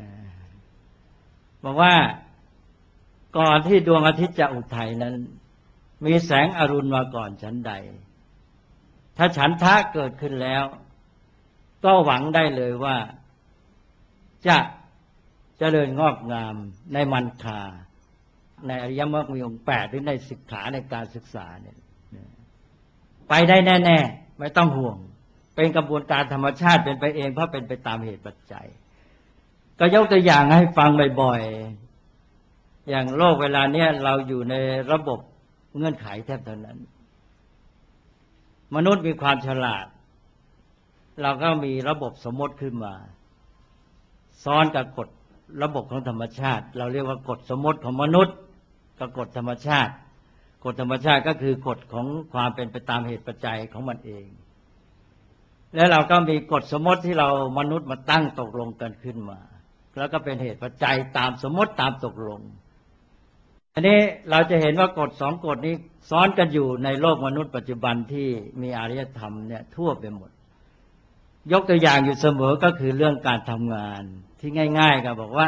บอกว่าก่อนที่ดวงอาทิตย์จะอุทัยนั้นมีแสงอรุณมาก่อนฉันใดถ้าฉันทะเกิดขึ้นแล้วก็หวังได้เลยว่าจะเจริญงอกงามในมันคาในอริยมรรคมีองค์8หรือในสิกขาในการศึกษาเนี่ยไปได้แน่ๆไม่ต้องห่วงเป็นกระบวนการธรรมชาติเป็นไปเองเพราะเป็นไปตามเหตุปัจจัยก็ยกตัวอย่างให้ฟังบ่อยๆอย่างโลกเวลาเนี้ยเราอยู่ในระบบเงื่อนไขแทบเท่านั้นมนุษย์มีความฉลาดเราก็มีระบบสมมติขึ้นมาซ้อนกับกฎระบบของธรรมชาติเราเรียกว่ากฎสมมติของมนุษย์กับกฎธรรมชาติกฎธรรมชาติก็คือกฎของความเป็นไปตามเหตุปัจจัยของมันเองแล้วเราก็มีกฎสมมติที่เรามนุษย์มาตั้งตกลงกันขึ้นมาแล้วก็เป็นเหตุปัจจัยตามสมมติตามตกลงอันนี้เราจะเห็นว่ากฎ2 กฎนี้ซ้อนกันอยู่ในโลกมนุษย์ปัจจุบันที่มีอารยธรรมเนี่ยทั่วไปหมดยกตัวอย่างอยู่เสมอก็คือเรื่องการทำงานที่ง่ายๆก็บอกว่า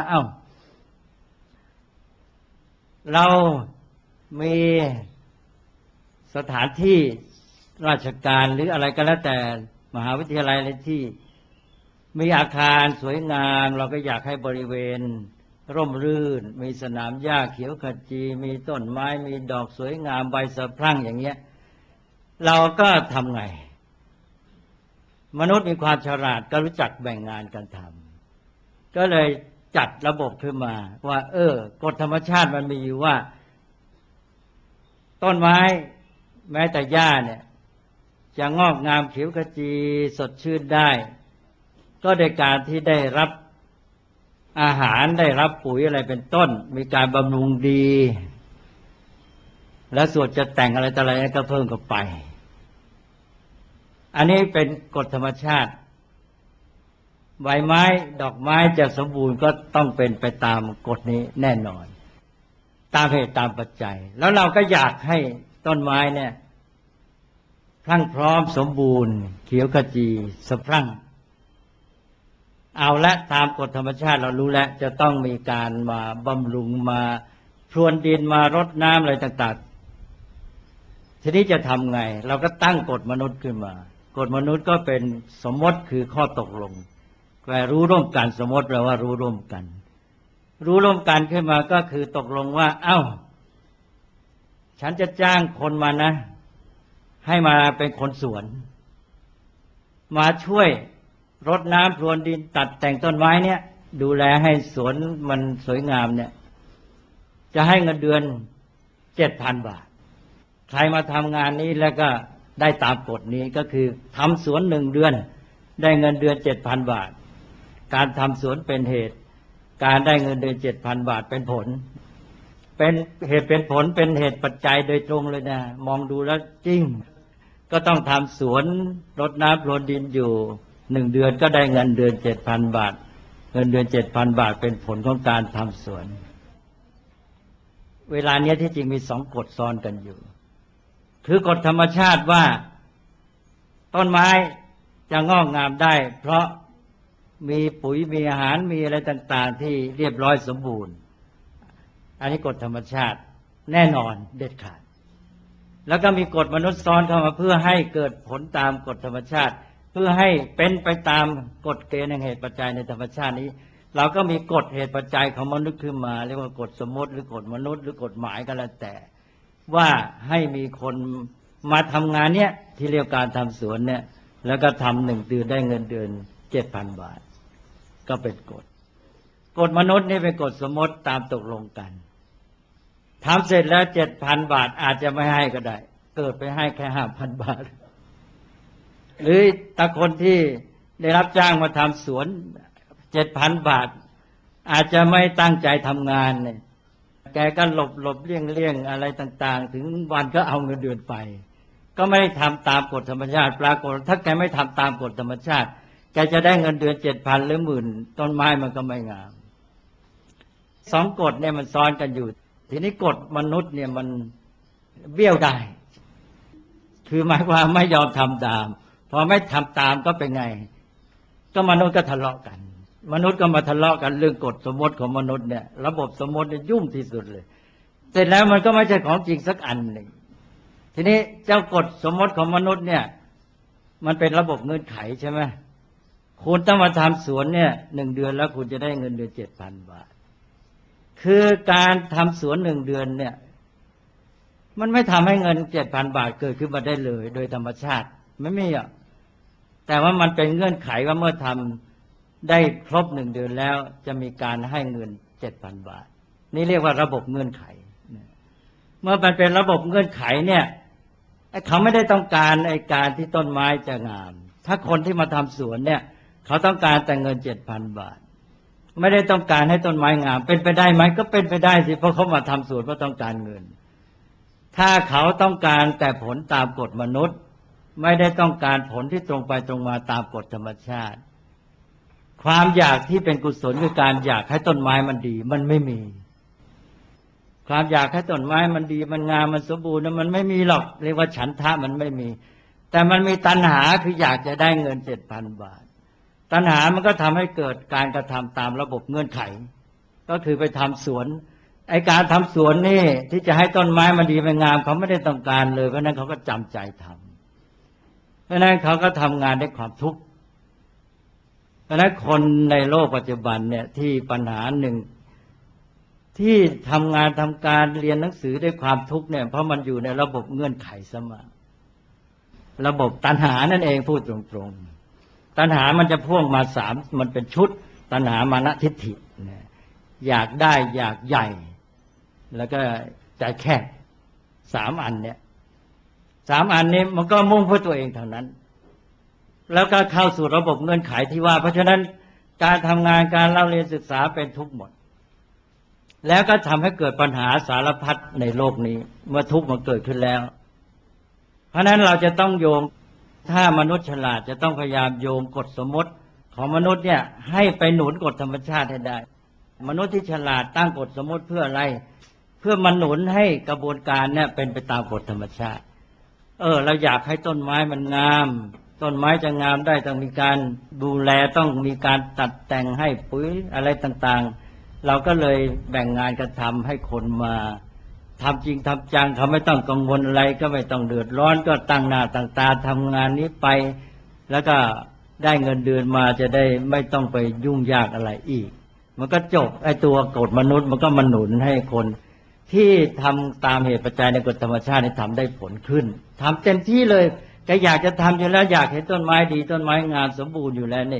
เรามีสถานที่ราชการหรืออะไรก็แล้วแต่มหาวิทยาลัยอะไรที่มีอาคารสวยงามเราก็อยากให้บริเวณร่มรื่นมีสนามหญ้าเขียวขจีมีต้นไม้มีดอกสวยงามใบสะพรั่งอย่างเงี้ยเราก็ทำไงมนุษย์มีความฉลาดก็รู้จักแบ่งงานกันทำก็เลยจัดระบบขึ้นมาว่ากฎธรรมชาติมันมีอยู่ว่าต้นไม้แม้แต่หญ้าเนี่ยจะงอกงามเขียวขจีสดชื่นได้ก็โดยการที่ได้รับอาหารได้รับปุ๋ยอะไรเป็นต้นมีการบำรุงดีและส่วนจะแต่งอะไรต่ออะไรก็เพิ่มเข้าไปอันนี้เป็นกฎธรรมชาติใบไม้ดอกไม้จะสมบูรณ์ก็ต้องเป็นไปตามกฎนี้แน่นอนตามเหตุตามปัจจัยแล้วเราก็อยากให้ต้นไม้เนี่ยพรั่งพร้อมสมบูรณ์เขียวขจีสะพรั่งเอาละตามกฎธรรมชาติเรารู้แล้วจะต้องมีการมาบำรุงมาพรวนดินมารดน้ำอะไรต่างๆทีนี้จะทำไงเราก็ตั้งกฎมนุษย์ขึ้นมากฎมนุษย์ก็เป็นสมมติคือข้อตกลงแต่รู้ร่วมกันสมมติแปลว่ารู้ร่วมกันรู้ร่วมกันขึ้นมาก็คือตกลงว่าฉันจะจ้างคนมานะให้มาเป็นคนสวนมาช่วยรดน้ำพรวนดินตัดแต่งต้นไม้เนี่ยดูแลให้สวนมันสวยงามเนี่ยจะให้เงินเดือน 7,000 บาทใครมาทำงานนี้แล้วก็ได้ตามกฎนี้ก็คือทำสวน1 เดือนได้เงินเดือน 7,000 บาทการทำสวนเป็นเหตุการได้เงินเดือน 7,000 บาทเป็นผลเป็นเหตุเป็นผลเป็นเหตุปัจจัยโดยตรงเลยนะมองดูแล้วจริงก็ต้องทำสวนรดน้ำพรวนดินอยู่1 เดือนก็ได้เงินเดือน 7,000 บาทเงินเดือน 7,000 บาทเป็นผลของการทำสวนเวลาเนี้ยที่จริงมี2 กฎซ้อนกันอยู่คือกฎธรรมชาติว่าต้นไม้จะงอกงามได้เพราะมีปุ๋ยมีอาหารมีอะไรต่างๆที่เรียบร้อยสมบูรณ์อันนี้กฎธรรมชาติแน่นอนเด็ดขาดแล้วก็มีกฎมนุษย์ซ้อนเข้ามาเพื่อให้เกิดผลตามกฎธรรมชาติเพื่อให้เป็นไปตามกฎเกณฑ์แห่งเหตุปัจจัยในธรรมชาตินี้เราก็มีกฎเหตุปัจจัยของมนุษย์ขึ้นมาเรียกว่ากฎสมมติหรือกฎมนุษย์หรือกฎหมายก็แล้วแต่ว่าให้มีคนมาทำงานเนี้ยที่เรียกการทำสวนเนี่ยแล้วก็ทำ1 เดือนได้เงินเดือน 7,000 บาทก็เป็นกฎมนุษย์นี่เป็นกฎสมมติตามตกลงกันทำเสร็จแล้ว 7,000 บาทอาจจะไม่ให้ก็ได้เกิดไปให้แค่ 5,000 บาทหรือถ้าคนที่ได้รับจ้างมาทำสวน 7,000 บาทอาจจะไม่ตั้งใจทำงานเนี่ยแกก็หลบเลี่ยงอะไรต่างๆถึงวันก็เอาเงินเดือนไปก็ไม่ได้ทำตามกฎธรรมชาติปรากฏถ้าแกไม่ทำตามกฎธรรมชาติแกจะได้เงินเดือน 7,000 หรือ 10,000ต้นไม้มันก็ไม่งาม2 กฎเนี่ยมันซ้อนกันอยู่ทีนี้กฎมนุษย์เนี่ยมันเบี้ยวได้คือหมายความไม่ยอมทำตามพอไม่ทำตามก็เป็นไงก็มนุษย์ก็ทะเลาะกันมนุษย์ก็มาทะเลาะกันเรื่องกฎสมมติของมนุษย์เนี่ยระบบสมมติเนี่ยยุ่งที่สุดเลยเสร็จแล้วมันก็ไม่ใช่ของจริงสักอันหนึ่งทีนี้เจ้ากฎสมมติของมนุษย์เนี่ยมันเป็นระบบเงื่อนไขใช่ไหมคุณต้องมาทำสวนเนี่ย1 เดือนแล้วคุณจะได้เงินเดือน 7,000 บาทคือการทำสวน1 เดือนเนี่ยมันไม่ทำให้เงิน 7,000 บาทเกิดขึ้นมาได้เลยโดยธรรมชาติไม่มีอ่ะแต่ว่ามันเป็นเงื่อนไขว่าเมื่อทำได้ครบ1 เดือนแล้วจะมีการให้เงิน 7,000 บาทนี่เรียกว่าระบบเงื่อนไขเมื่อมันเป็นระบบเงื่อนไขเนี่ยเขาไม่ได้ต้องการไอ้การที่ต้นไม้จะงามถ้าคนที่มาทำสวนเนี่ยเขาต้องการแต่เงิน 7,000 บาทไม่ได้ต้องการให้ต้นไม้งามเป็นไปได้ไหมก็เป็นไปได้สิเพราะเขามาทำสวนเพราะต้องการเงินถ้าเขาต้องการแต่ผลตามกฎมนุษย์ไม่ได้ต้องการผลที่ตรงไปตรงมาตามกฎธรรมชาติความอยากที่เป็นกุศลคือการอยากให้ต้นไม้มันดีมันไม่มีความอยากให้ต้นไม้มันดีมันงามมันสมบูรณ์มันไม่มีหรอกเรียกว่าฉันทะมันไม่มีแต่มันมีตัณหาคืออยากจะได้เงิน 7,000 บาทตัณหามันก็ทำให้เกิดการกระทำตามระบบเงื่อนไขก็คือไปทำสวนไอ้การทำสวนนี่ที่จะให้ต้นไม้มันดีมันงามเขาไม่ได้ต้องการเลยเพราะนั้นเขาก็จำใจทำเพราะนั้นเขาก็ทำงานด้วยความทุกข์เพราะนั้นคนในโลกปัจจุบันเนี่ยที่ปัญหาหนึ่งที่ทำงานทำการเรียนหนังสือด้วยความทุกข์เนี่ยเพราะมันอยู่ในระบบเงื่อนไขเสมอระบบตัณหานั่นเองพูดตรงๆตัณหามันจะพ่วงมา3มันเป็นชุดตัณหามานะทิฏฐิอยากได้อยากใหญ่แล้วก็ใจแคบ3 อันเนี่ย3 อันนี้มันก็มุ่งเพื่อตัวเองเท่านั้นแล้วก็เข้าสู่ระบบเงื่อนไขที่ว่าเพราะฉะนั้นการทำงานการเล่าเรียนศึกษาเป็นทุกข์หมดแล้วก็ทำให้เกิดปัญหาสารพัดในโลกนี้เมื่อทุกข์มันเกิดขึ้นแล้วเพราะนั้นเราจะต้องโยงถ้ามนุษย์ฉลาดจะต้องพยายามโยงกฎสมมติของมนุษย์เนี่ยให้ไปหนุนกฎธรรมชาติให้ได้มนุษย์ที่ฉลาดตั้งกฎสมมติเพื่ออะไรเพื่อมาหนุนให้กระบวนการเนี่ยเป็นไปตามกฎธรรมชาติเราอยากให้ต้นไม้มันงามต้นไม้จะงามได้ต้องมีการดูแลต้องมีการตัดแต่งให้ปุ๋ยอะไรต่างๆเราก็เลยแบ่งงานกันทำให้คนมาทำจริงทำจังเขาไม่ต้องกังวลอะไรก็ไม่ต้องเดือดร้อนก็ตั้งหน้าตั้งตาทำงานนี้ไปแล้วก็ได้เงินเดือนมาจะได้ไม่ต้องไปยุ่งยากอะไรอีกมันก็จบไอ้ตัวกฎมนุษย์มันก็มาหนุนให้คนที่ทำตามเหตุปัจจัยในกฎธรรมชาติทำได้ผลขึ้นทำเต็มที่เลยแกอยากจะทำอยู่แล้วอยากเห็นต้นไม้ดีต้นไม้งามสมบูรณ์อยู่แล้วนี่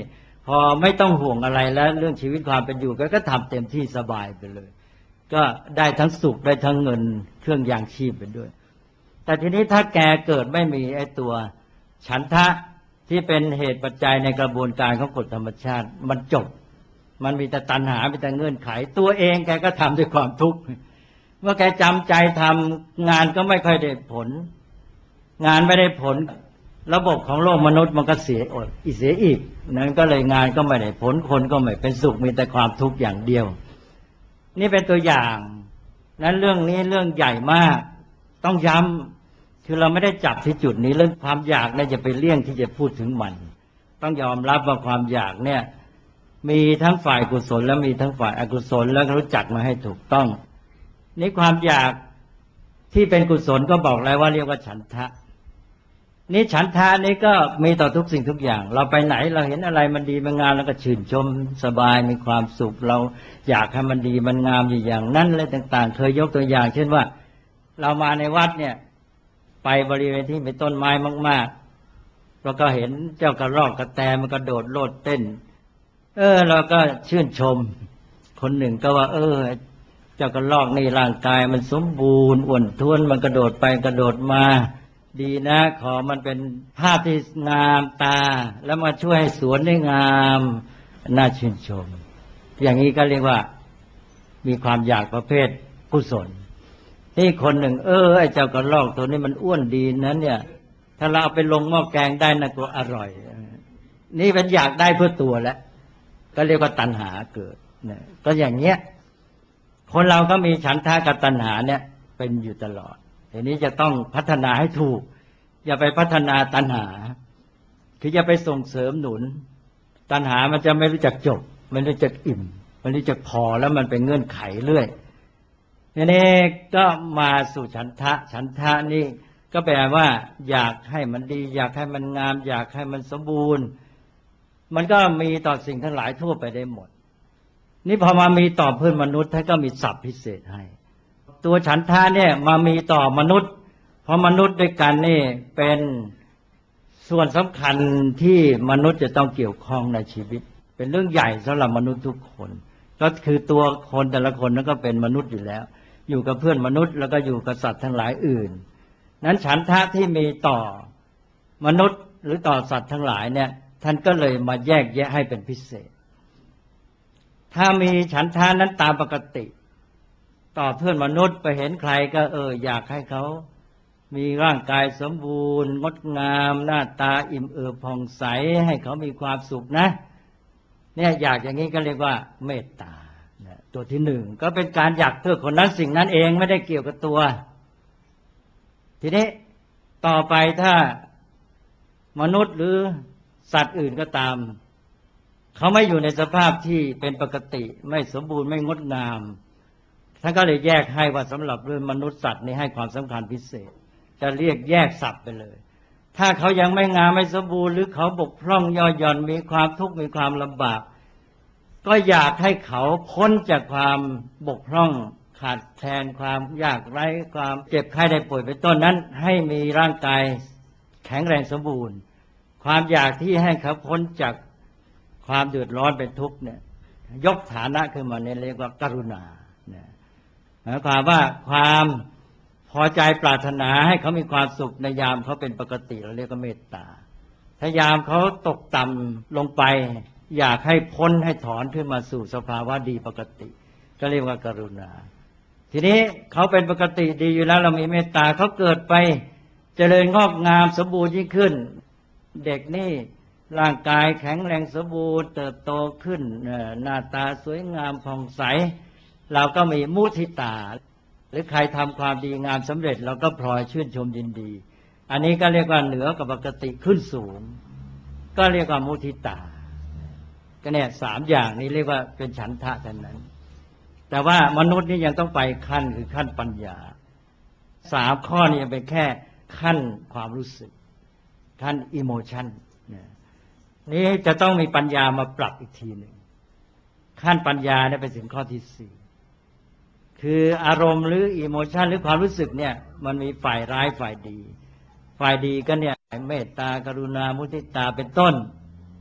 พอไม่ต้องห่วงอะไรแล้วเรื่องชีวิตความเป็นอยู่ก็ทำเต็มที่สบายไปเลยก็ได้ทั้งสุขได้ทั้งเงินเครื่องยางชีพไปด้วยแต่ทีนี้ถ้าแกเกิดไม่มีไอ้ตัวฉันทะที่เป็นเหตุปัจจัยในกระบวนการของกฎธรรมชาติมันจบมันมีแต่ตัณหามีแต่เงื่อนไขตัวเองแกก็ทำด้วยความทุกข์เมื่อแกจำใจทำงานก็ไม่ค่อยได้ผลงานไม่ได้ผลระบบของโลกมนุษย์มันก็เสียเสียอีกนั้นก็เลยงานก็ไม่ได้ผลคนก็ไม่เป็นสุขมีแต่ความทุกข์อย่างเดียวนี่เป็นตัวอย่างนั้นเรื่องนี้เรื่องใหญ่มากต้องย้ำคือเราไม่ได้จับที่จุดนี้เรื่องความอยากเนี่ยจะไปเลี่ยงที่จะพูดถึงมันต้องยอมรับว่าความอยากเนี่ยมีทั้งฝ่ายกุศลและมีทั้งฝ่ายอกุศลแล้วรู้จักมาให้ถูกต้องนี่ความอยากที่เป็นกุศลก็บอกแล้วว่าเรียกว่าฉันทะนี่ฉันทะนี้ก็มีต่อทุกสิ่งทุกอย่างเราไปไหนเราเห็นอะไรมันดีมันงามแล้วก็ชื่นชมสบายมีความสุขเราอยากให้มันดีมันงามอย่างนั้นอะไรต่างๆเคยยกตัวอย่างเช่นว่าเรามาในวัดเนี่ยไปบริเวณที่มีต้นไม้มากๆเราก็เห็นเจ้ากระรอกกระแตมันกระโดดโลดเต้นเราก็ชื่นชมคนหนึ่งก็ว่าเจ้ากระรอกนี่ร่างกายมันสมบูรณ์อ้วนท้วนมันกระโดดไปกระโดดมาดีนะขอมันเป็นภาพที่งามตาแล้วมาช่วยให้สวนได้งามน่าชื่นชมอย่างนี้ก็เรียกว่ามีความอยากประเภทกุศลนี่คนหนึ่งไอ้เจ้ากระรอกตัวนี้มันอ้วนดีนั้นเนี่ยถ้าเราเอาไปลงหม้อแกงได้นะก็อร่อยนี่เป็นอยากได้เพื่อตัวแล้วก็เรียกว่าตัณหาเกิดเนี่ยก็อย่างเงี้ยคนเราก็มีฉันทะกับตัณหาเนี่ยเป็นอยู่ตลอดทีนี้จะต้องพัฒนาให้ถูกอย่าไปพัฒนาตัณหาคืออย่าไปส่งเสริมหนุนตัณหามันจะไม่รู้จักจบไม่รู้จักอิ่มไม่รู้จักพอแล้วมันเป็นเงื่อนไขเรื่อยทีนี้ก็มาสู่ฉันทะฉันทะนี่ก็แปลว่าอยากให้มันดีอยากให้มันงามอยากให้มันสมบูรณ์มันก็มีต่อสิ่งทั้งหลายทั่วไปได้หมดนี่พอมามีต่อเพื่อนมนุษย์ท่านก็มีศัพท์พิเศษให้ตัวฉันทะเนี่ยมามีต่อมนุษย์เพราะมนุษย์ด้วยกันนี่เป็นส่วนสำคัญที่มนุษย์จะต้องเกี่ยวข้องในชีวิตเป็นเรื่องใหญ่สำหรับมนุษย์ทุกคนก็คือตัวคนแต่ละคนนั้นก็เป็นมนุษย์อยู่แล้วอยู่กับเพื่อนมนุษย์แล้วก็อยู่กับสัตว์ทั้งหลายอื่นนั้นฉันทะที่มีต่อมนุษย์หรือต่อสัตว์ทั้งหลายเนี่ยท่านก็เลยมาแยกแยะให้เป็นพิเศษถ้ามีฉันทะนั้นตามปกติต่อเพื่อนมนุษย์ไปเห็นใครก็อยากให้เขามีร่างกายสมบูรณ์งดงามหน้าตาอิ่มเอิบผ่องใสให้เขามีความสุขนะเนี่ยอยากอย่างนี้ก็เรียกว่าเมตตาตัวที่หนึ่งก็เป็นการอยากเพื่อคนนั้นสิ่งนั้นเองไม่ได้เกี่ยวกับตัวทีนี้ต่อไปถ้ามนุษย์หรือสัตว์อื่นก็ตามเขาไม่อยู่ในสภาพที่เป็นปกติไม่สมบูรณ์ไม่งดงามท่านก็เลยแยกให้ว่าสำหรับเรื่องมนุษย์สัตว์นี่ให้ความสำคัญพิเศษจะเรียกแยกสัตว์ไปเลยถ้าเขายังไม่งามไม่สมบูรณ์หรือเขาบกพร่องย่อหย่อนมีความทุกข์มีความลำบากก็อยากให้เขาพ้นจากความบกพร่องขาดแคลนความยากไร้ความเจ็บไข้ได้ป่วยเป็นต้นนั้นให้มีร่างกายแข็งแรงสมบูรณ์ความอยากที่ให้เขาพ้นจากความเดือดร้อนเป็นทุกข์เนี่ยยกฐานะขึ้นมาเนี่ยเรียกว่ากรุณาหมายความว่าความพอใจปรารถนาให้เขามีความสุขในยามเขาเป็นปกติเราเรียกว่าเมตตาถ้ายามเขาตกต่ำลงไปอยากให้พ้นให้ถอนขึ้นมาสู่สภาวะดีปกติก็เรียกว่ากรุณาทีนี้เขาเป็นปกติดีอยู่แล้วเรามีเมตตาเขาเกิดไปเจริญงอกงามสมบูรณ์ยิ่งขึ้นเด็กนี่ร่างกายแข็งแรงสมบูรณ์เติบโตขึ้นหน้าตาสวยงามผ่องใสเราก็มีมุทิตาหรือใครทำความดีงามสำเร็จเราก็พลอยชื่นชมยินดีอันนี้ก็เรียกว่าเหนือกับปกติขึ้นสูงก็เรียกว่ามุทิตาก็เนี่ยสามอย่างนี้เรียกว่าเป็นฉันทะเท่านั้นแต่ว่ามนุษย์นี่ยังต้องไปขั้นคือขั้นปัญญาสามข้อนี้ยังเป็นแค่ขั้นความรู้สึกขั้นอิโมชันนี่จะต้องมีปัญญามาปรับอีกทีหนึ่งขั้นปัญญาเนี่ยไปถึงข้อที่สี่คืออารมณ์หรืออิโมชันหรือความรู้สึกเนี่ยมันมีฝ่ายร้ายฝ่ายดีฝ่ายดีก็เนี่ยเมตตากรุณามุทิตาเป็นต้น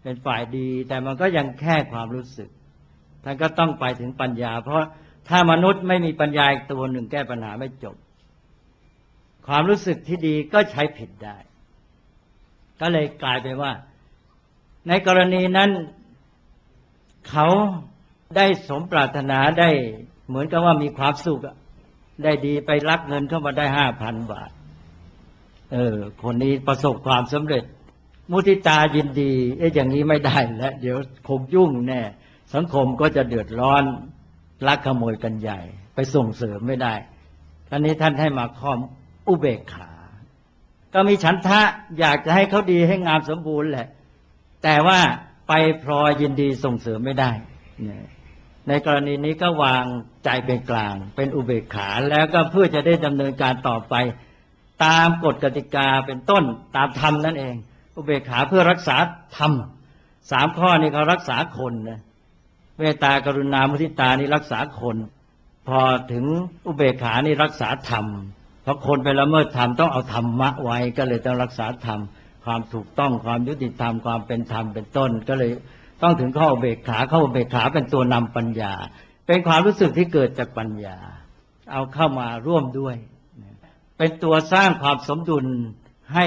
เป็นฝ่ายดีแต่มันก็ยังแค่ความรู้สึกท่านก็ต้องไปถึงปัญญาเพราะถ้ามนุษย์ไม่มีปัญญาอีกตัวหนึ่งแก้ปัญหาไม่จบความรู้สึกที่ดีก็ใช้ผิดได้ก็เลยกลายเป็นว่าในกรณีนั้นเขาได้สมปรารถนาได้เหมือนกับว่ามีความสุขได้ดีไปลักเงินเข้ามาได้ 5,000 บาทคนนี้ประสบความสำเร็จมุทิตายินดีอย่างนี้ไม่ได้แล้วเดี๋ยวคงยุ่งแน่สังคมก็จะเดือดร้อนลักขโมยกันใหญ่ไปส่งเสริมไม่ได้คราวนี้ท่านให้มาข้ออุเบกขาก็มีฉันทะอยากจะให้เขาดีให้งามสมบูรณ์แหละแต่ว่าไปพลอยยินดีส่งเสริมไม่ได้ในกรณีนี้ก็วางใจเป็นกลางเป็นอุเบกขาแล้วก็เพื่อจะได้ดำเนินการต่อไปตามกฎกติกาเป็นต้นตามธรรมนั่นเองอุเบกขาเพื่อรักษาธรรม3 ข้อนี้เขารักษาคนนะเมตตากรุณามุทิตานี่รักษาคนพอถึงอุเบกขานี่รักษาธรรมเพราะคนไปละเมิดธรรมต้องเอาธรรมะไว้ก็เลยต้องรักษาธรรมความถูกต้องความยุติธรรมความเป็นธรรมเป็นต้นก็เลยต้องถึงข้ออุเบกขาข้ออุเบกขาเป็นตัวนำปัญญาเป็นความรู้สึกที่เกิดจากปัญญาเอาเข้ามาร่วมด้วยเป็นตัวสร้างความสมดุลให้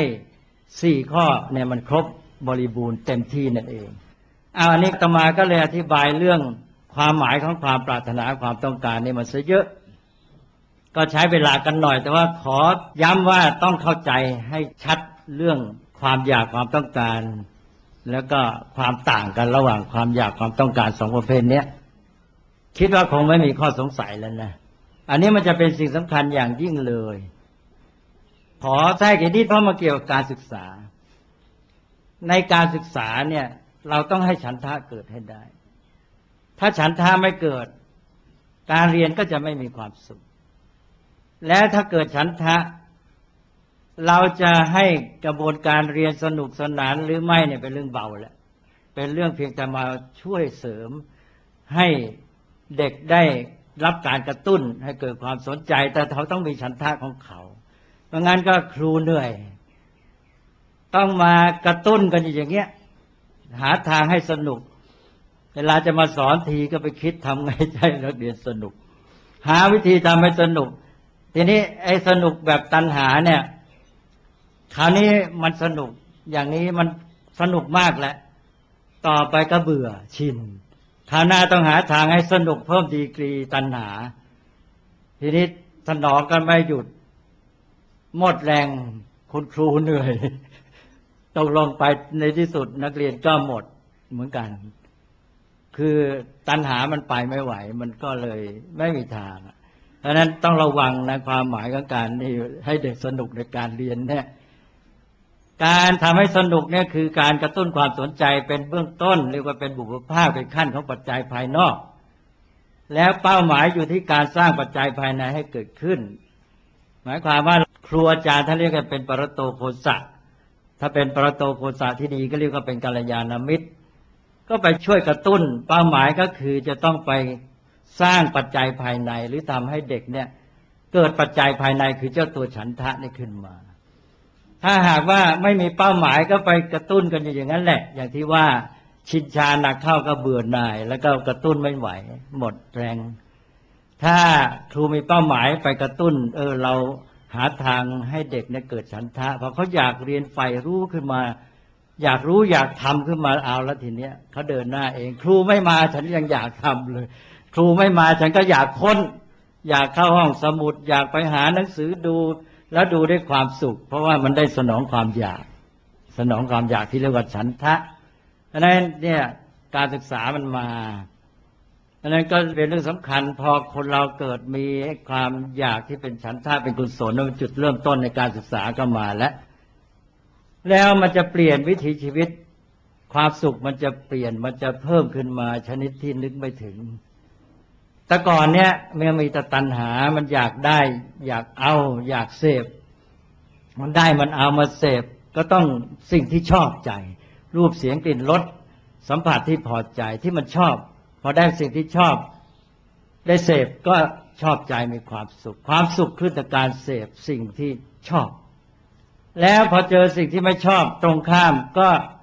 4 ข้อเนี่ยมันครบบริบูรณ์เต็มที่นั่นเองอันนี้อาตมาก็เลยอธิบายเรื่องความหมายของความปรารถนาความต้องการนี่มันซะเยอะก็ใช้เวลากันหน่อยแต่ว่าขอย้ำว่าต้องเข้าใจให้ชัดเรื่องความอยากความต้องการแล้วก็ความต่างกันระหว่างความอยากความต้องการ2 ประเภทนี้คิดว่าคงไม่มีข้อสงสัยแล้วนะอันนี้มันจะเป็นสิ่งสำคัญอย่างยิ่งเลยขอแทรกอีกนิดเพราะมาเกี่ยวกับการศึกษาในการศึกษาเนี่ยเราต้องให้ฉันทะเกิดให้ได้ถ้าฉันทะไม่เกิดการเรียนก็จะไม่มีความสุขและถ้าเกิดฉันทะเราจะให้กระบวนการเรียนสนุกสนานหรือไม่เนี่ยเป็นเรื่องเบาแล้วเป็นเรื่องเพียงแต่มาช่วยเสริมให้เด็กได้รับการกระตุ้นให้เกิดความสนใจแต่เขาต้องมีฉันทะของเขาเพราะงั้นก็ครูเหนื่อยต้องมากระตุ้นกันอย่างเงี้ยหาทางให้สนุกเวลาจะมาสอนทีก็ไปคิดทำไงให้นักเรียนสนุกหาวิธีทำให้สนุกทีนี้ไอ้สนุกแบบตัณหาเนี่ยคราวนี้มันสนุกอย่างนี้มันสนุกมากแล้วต่อไปก็เบื่อชินคราวหน้าต้องหาทางให้สนุกเพิ่มดีกรีตัณหาทีนี้สนองกันไม่หยุดหมดแรงคุณครูเหนื่อยตกลงไปในที่สุดนักเรียนก็หมดเหมือนกันคือตัณหามันไปไม่ไหวมันก็เลยไม่มีทางเพราะนั้นต้องระวังในความหมายของการนี่ให้เด็กสนุกในการเรียนเนี่ยการทำให้สนุกเนี่ยคือการกระตุ้นความสนใจเป็นเบื้องต้นเรียกว่าเป็นบุพภาคเป็นขั้นของปัจจัยภายนอกแล้วเป้าหมายอยู่ที่การสร้างปัจจัยภายในให้เกิดขึ้นหมายความว่าครูอาจารย์ท่านเรียกกันเป็นปรโตโคสะถ้าเป็นปรโตโคสะที่ดีก็เรียกว่าเป็นกัลยาณมิตรก็ไปช่วยกระตุ้นเป้าหมายก็คือจะต้องไปสร้างปัจจัยภายในหรือทำให้เด็กเนี่ยเกิดปัจจัยภายในคือเจ้าตัวฉันทะนี่ขึ้นมาถ้าหากว่าไม่มีเป้าหมายก็ไปกระตุ้นกันอย่างนั้นแหละอย่างที่ว่าชินชาหนักเข้าก็เบื่อหน่ายแล้วก็กระตุ้นไม่ไหวหมดแรงถ้าครูมีเป้าหมายไปกระตุ้นเราหาทางให้เด็กเนี่ยเกิดฉันทะพอเขาอยากเรียนใฝ่รู้ขึ้นมาอยากรู้อยากทำขึ้นมาเอาแล้วทีเนี้ยเขาเดินหน้าเองครูไม่มาฉันยังอยากทำเลยครูไม่มาฉันก็อยากค้นอยากเข้าห้องสมุดอยากไปหาหนังสือดูแล้วดูด้วยความสุขเพราะว่ามันได้สนองความอยากสนองความอยากที่เรียกว่าฉันทะเพราะฉะนั้นเนี่ยการศึกษามันมาเพราะฉะนั้นก็เป็นเรื่องสำคัญพอคนเราเกิดมีความอยากที่เป็นฉันทะเป็นกุศลเป็นจุดเริ่มต้นในการศึกษาก็มาแล้วมันจะเปลี่ยนวิถีชีวิตความสุขมันจะเปลี่ยนมันจะเพิ่มขึ้นมาชนิดที่นึกไม่ถึงแต่ก่อนเนี้ยมันมีแต่ตัณหามันอยากได้อยากเอาอยากเสพมันได้มันเอามาเสพก็ต้องสิ่งที่ชอบใจรูปเสียงกลิ่นรสสัมผัสที่พอใจที่มันชอบพอได้สิ่งที่ชอบได้เสพก็ชอบใจมีความสุขความสุขขึ้นจากการเสพสิ่งที่ชอบแล้วพอเจอสิ่งที่ไม่ชอบตรงข้ามก็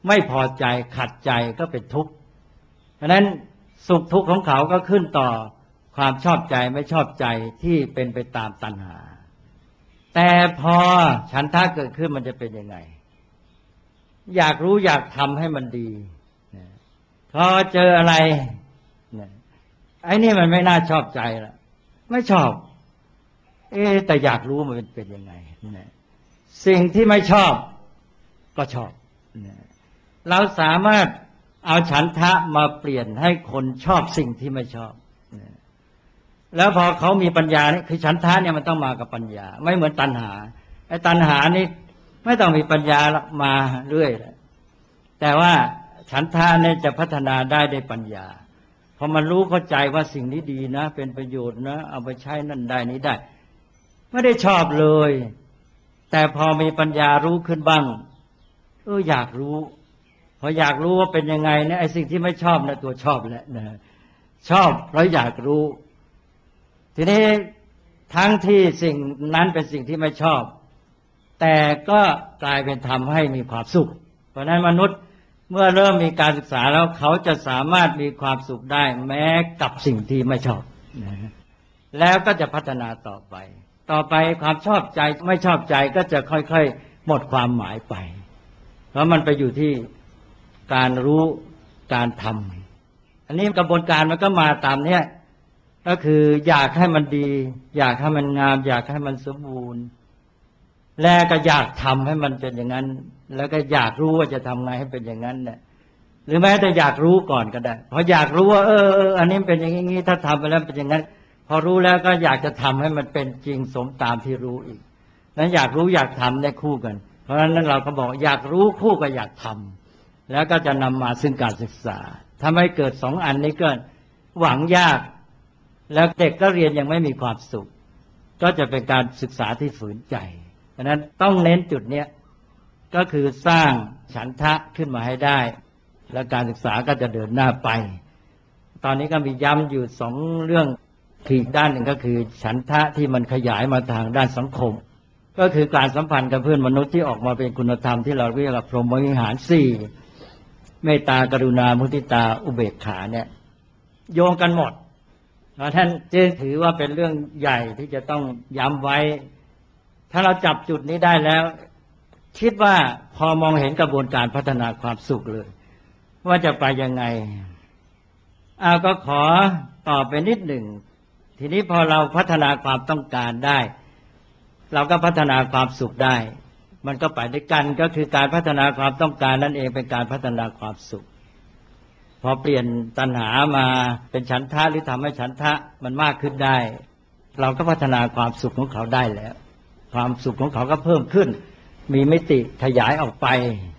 ไม่พอใจขัดใจก็เป็นทุกข์เพราะนั้นสุขทุกข์ของเขาก็ขึ้นต่อความชอบใจไม่ชอบใจที่เป็นไปตามตัณหาแต่พอฉันทะเกิดขึ้นมันจะเป็นยังไงอยากรู้อยากทำให้มันดีพอเจออะไรไอ้นี่มันไม่น่าชอบใจละไม่ชอบแต่อยากรู้มันเป็นยังไงสิ่งที่ไม่ชอบก็ชอบเราสามารถเอาฉันทะมาเปลี่ยนให้คนชอบสิ่งที่ไม่ชอบแล้วพอเขามีปัญญานี่คือฉันทะเนี่ยมันต้องมากับปัญญาไม่เหมือนตัณหาไอ้ตัณหานี่ไม่ต้องมีปัญญามาเรื่อยแต่ว่าฉันทะเนี่ยจะพัฒนาได้ด้วยปัญญาพอมันรู้เข้าใจว่าสิ่งนี้ดีนะเป็นประโยชน์นะเอาไปใช้นั่นได้นี้ได้ไม่ได้ชอบเลยแต่พอมีปัญญารู้ขึ้นบ้างอยากรู้พออยากรู้ว่าเป็นยังไงเนี่ยไอ้สิ่งที่ไม่ชอบนะตัวชอบแหละนะชอบเพราะอยากรู้ทีนี้ทั้งที่สิ่งนั้นเป็นสิ่งที่ไม่ชอบแต่ก็กลายเป็นทำให้มีความสุขเพราะนั้นมนุษย์เมื่อเริ่มมีการศึกษาแล้วเขาจะสามารถมีความสุขได้แม้กับสิ่งที่ไม่ชอบแล้วก็จะพัฒนาต่อไปความชอบใจไม่ชอบใจก็จะค่อยๆหมดความหมายไปเพราะมันไปอยู่ที่การรู้การทำอันนี้กระบวนการมันก็มาตามเนี้ยก็คืออยากให้มันดีอยากให้มันงามอยากให้มันสมบูรณ์แล้วก็อยากทำให้มันเป็นอย่างนั้นแล้วก็อยากรู้ว่าจะทำไงให้เป็นอย่างนั้นเนี่ยหรือแม้แต่อยากรู้ก่อนก็ได้พออยากรู้ว่าอันนี้เป็นอย่างนี้ถ้าทำไปแล้วเป็นอย่างนั้นพอรู้แล้วก็อยากจะทำให้มันเป็นจริงสมตามที่รู้อีกนั้นอยากรู้อยากทำได้คู่กันเพราะฉะนั้นเราก็บอกอยากรู้คู่กับอยากทำแล้วก็จะนำมาซึ่งการศึกษาถ้าไม่เกิดสองอันนี้ก็หวังยากแล้วเด็กก็เรียนยังไม่มีความสุขก็จะเป็นการศึกษาที่ฝืนใจเพราะนั้นต้องเน้นจุดนี้ก็คือสร้างฉันทะขึ้นมาให้ได้และการศึกษาก็จะเดินหน้าไปตอนนี้ก็มีย้ำอยู่สองเรื่องอีกด้านหนึ่งก็คือฉันทะที่มันขยายมาทางด้านสังคมก็คือการสัมพันธ์กับเพื่อนมนุษย์ที่ออกมาเป็นคุณธรรมที่เราเรียกว่าพรหมวิหารสี่เมตตากรุณามุทิตาอุเบกขาเนี่ยโยงกันหมดเพราะท่านจึงถือว่าเป็นเรื่องใหญ่ที่จะต้องย้ำไว้ถ้าเราจับจุดนี้ได้แล้วคิดว่าพอมองเห็นกระบวนการพัฒนาความสุขเลยว่าจะไปยังไงก็ขอตอบไปนิดหนึ่งทีนี้พอเราพัฒนาความต้องการได้เราก็พัฒนาความสุขได้มันก็ไปด้วยกันก็คือการพัฒนาความต้องการนั่นเองเป็นการพัฒนาความสุขพอเปลี่ยนตัณหามาเป็นฉันทะหรือทำให้ฉันทะมันมากขึ้นได้เราก็พัฒนาความสุขของเขาได้แล้วความสุขของเขาก็เพิ่มขึ้นมีมิติขยายออกไป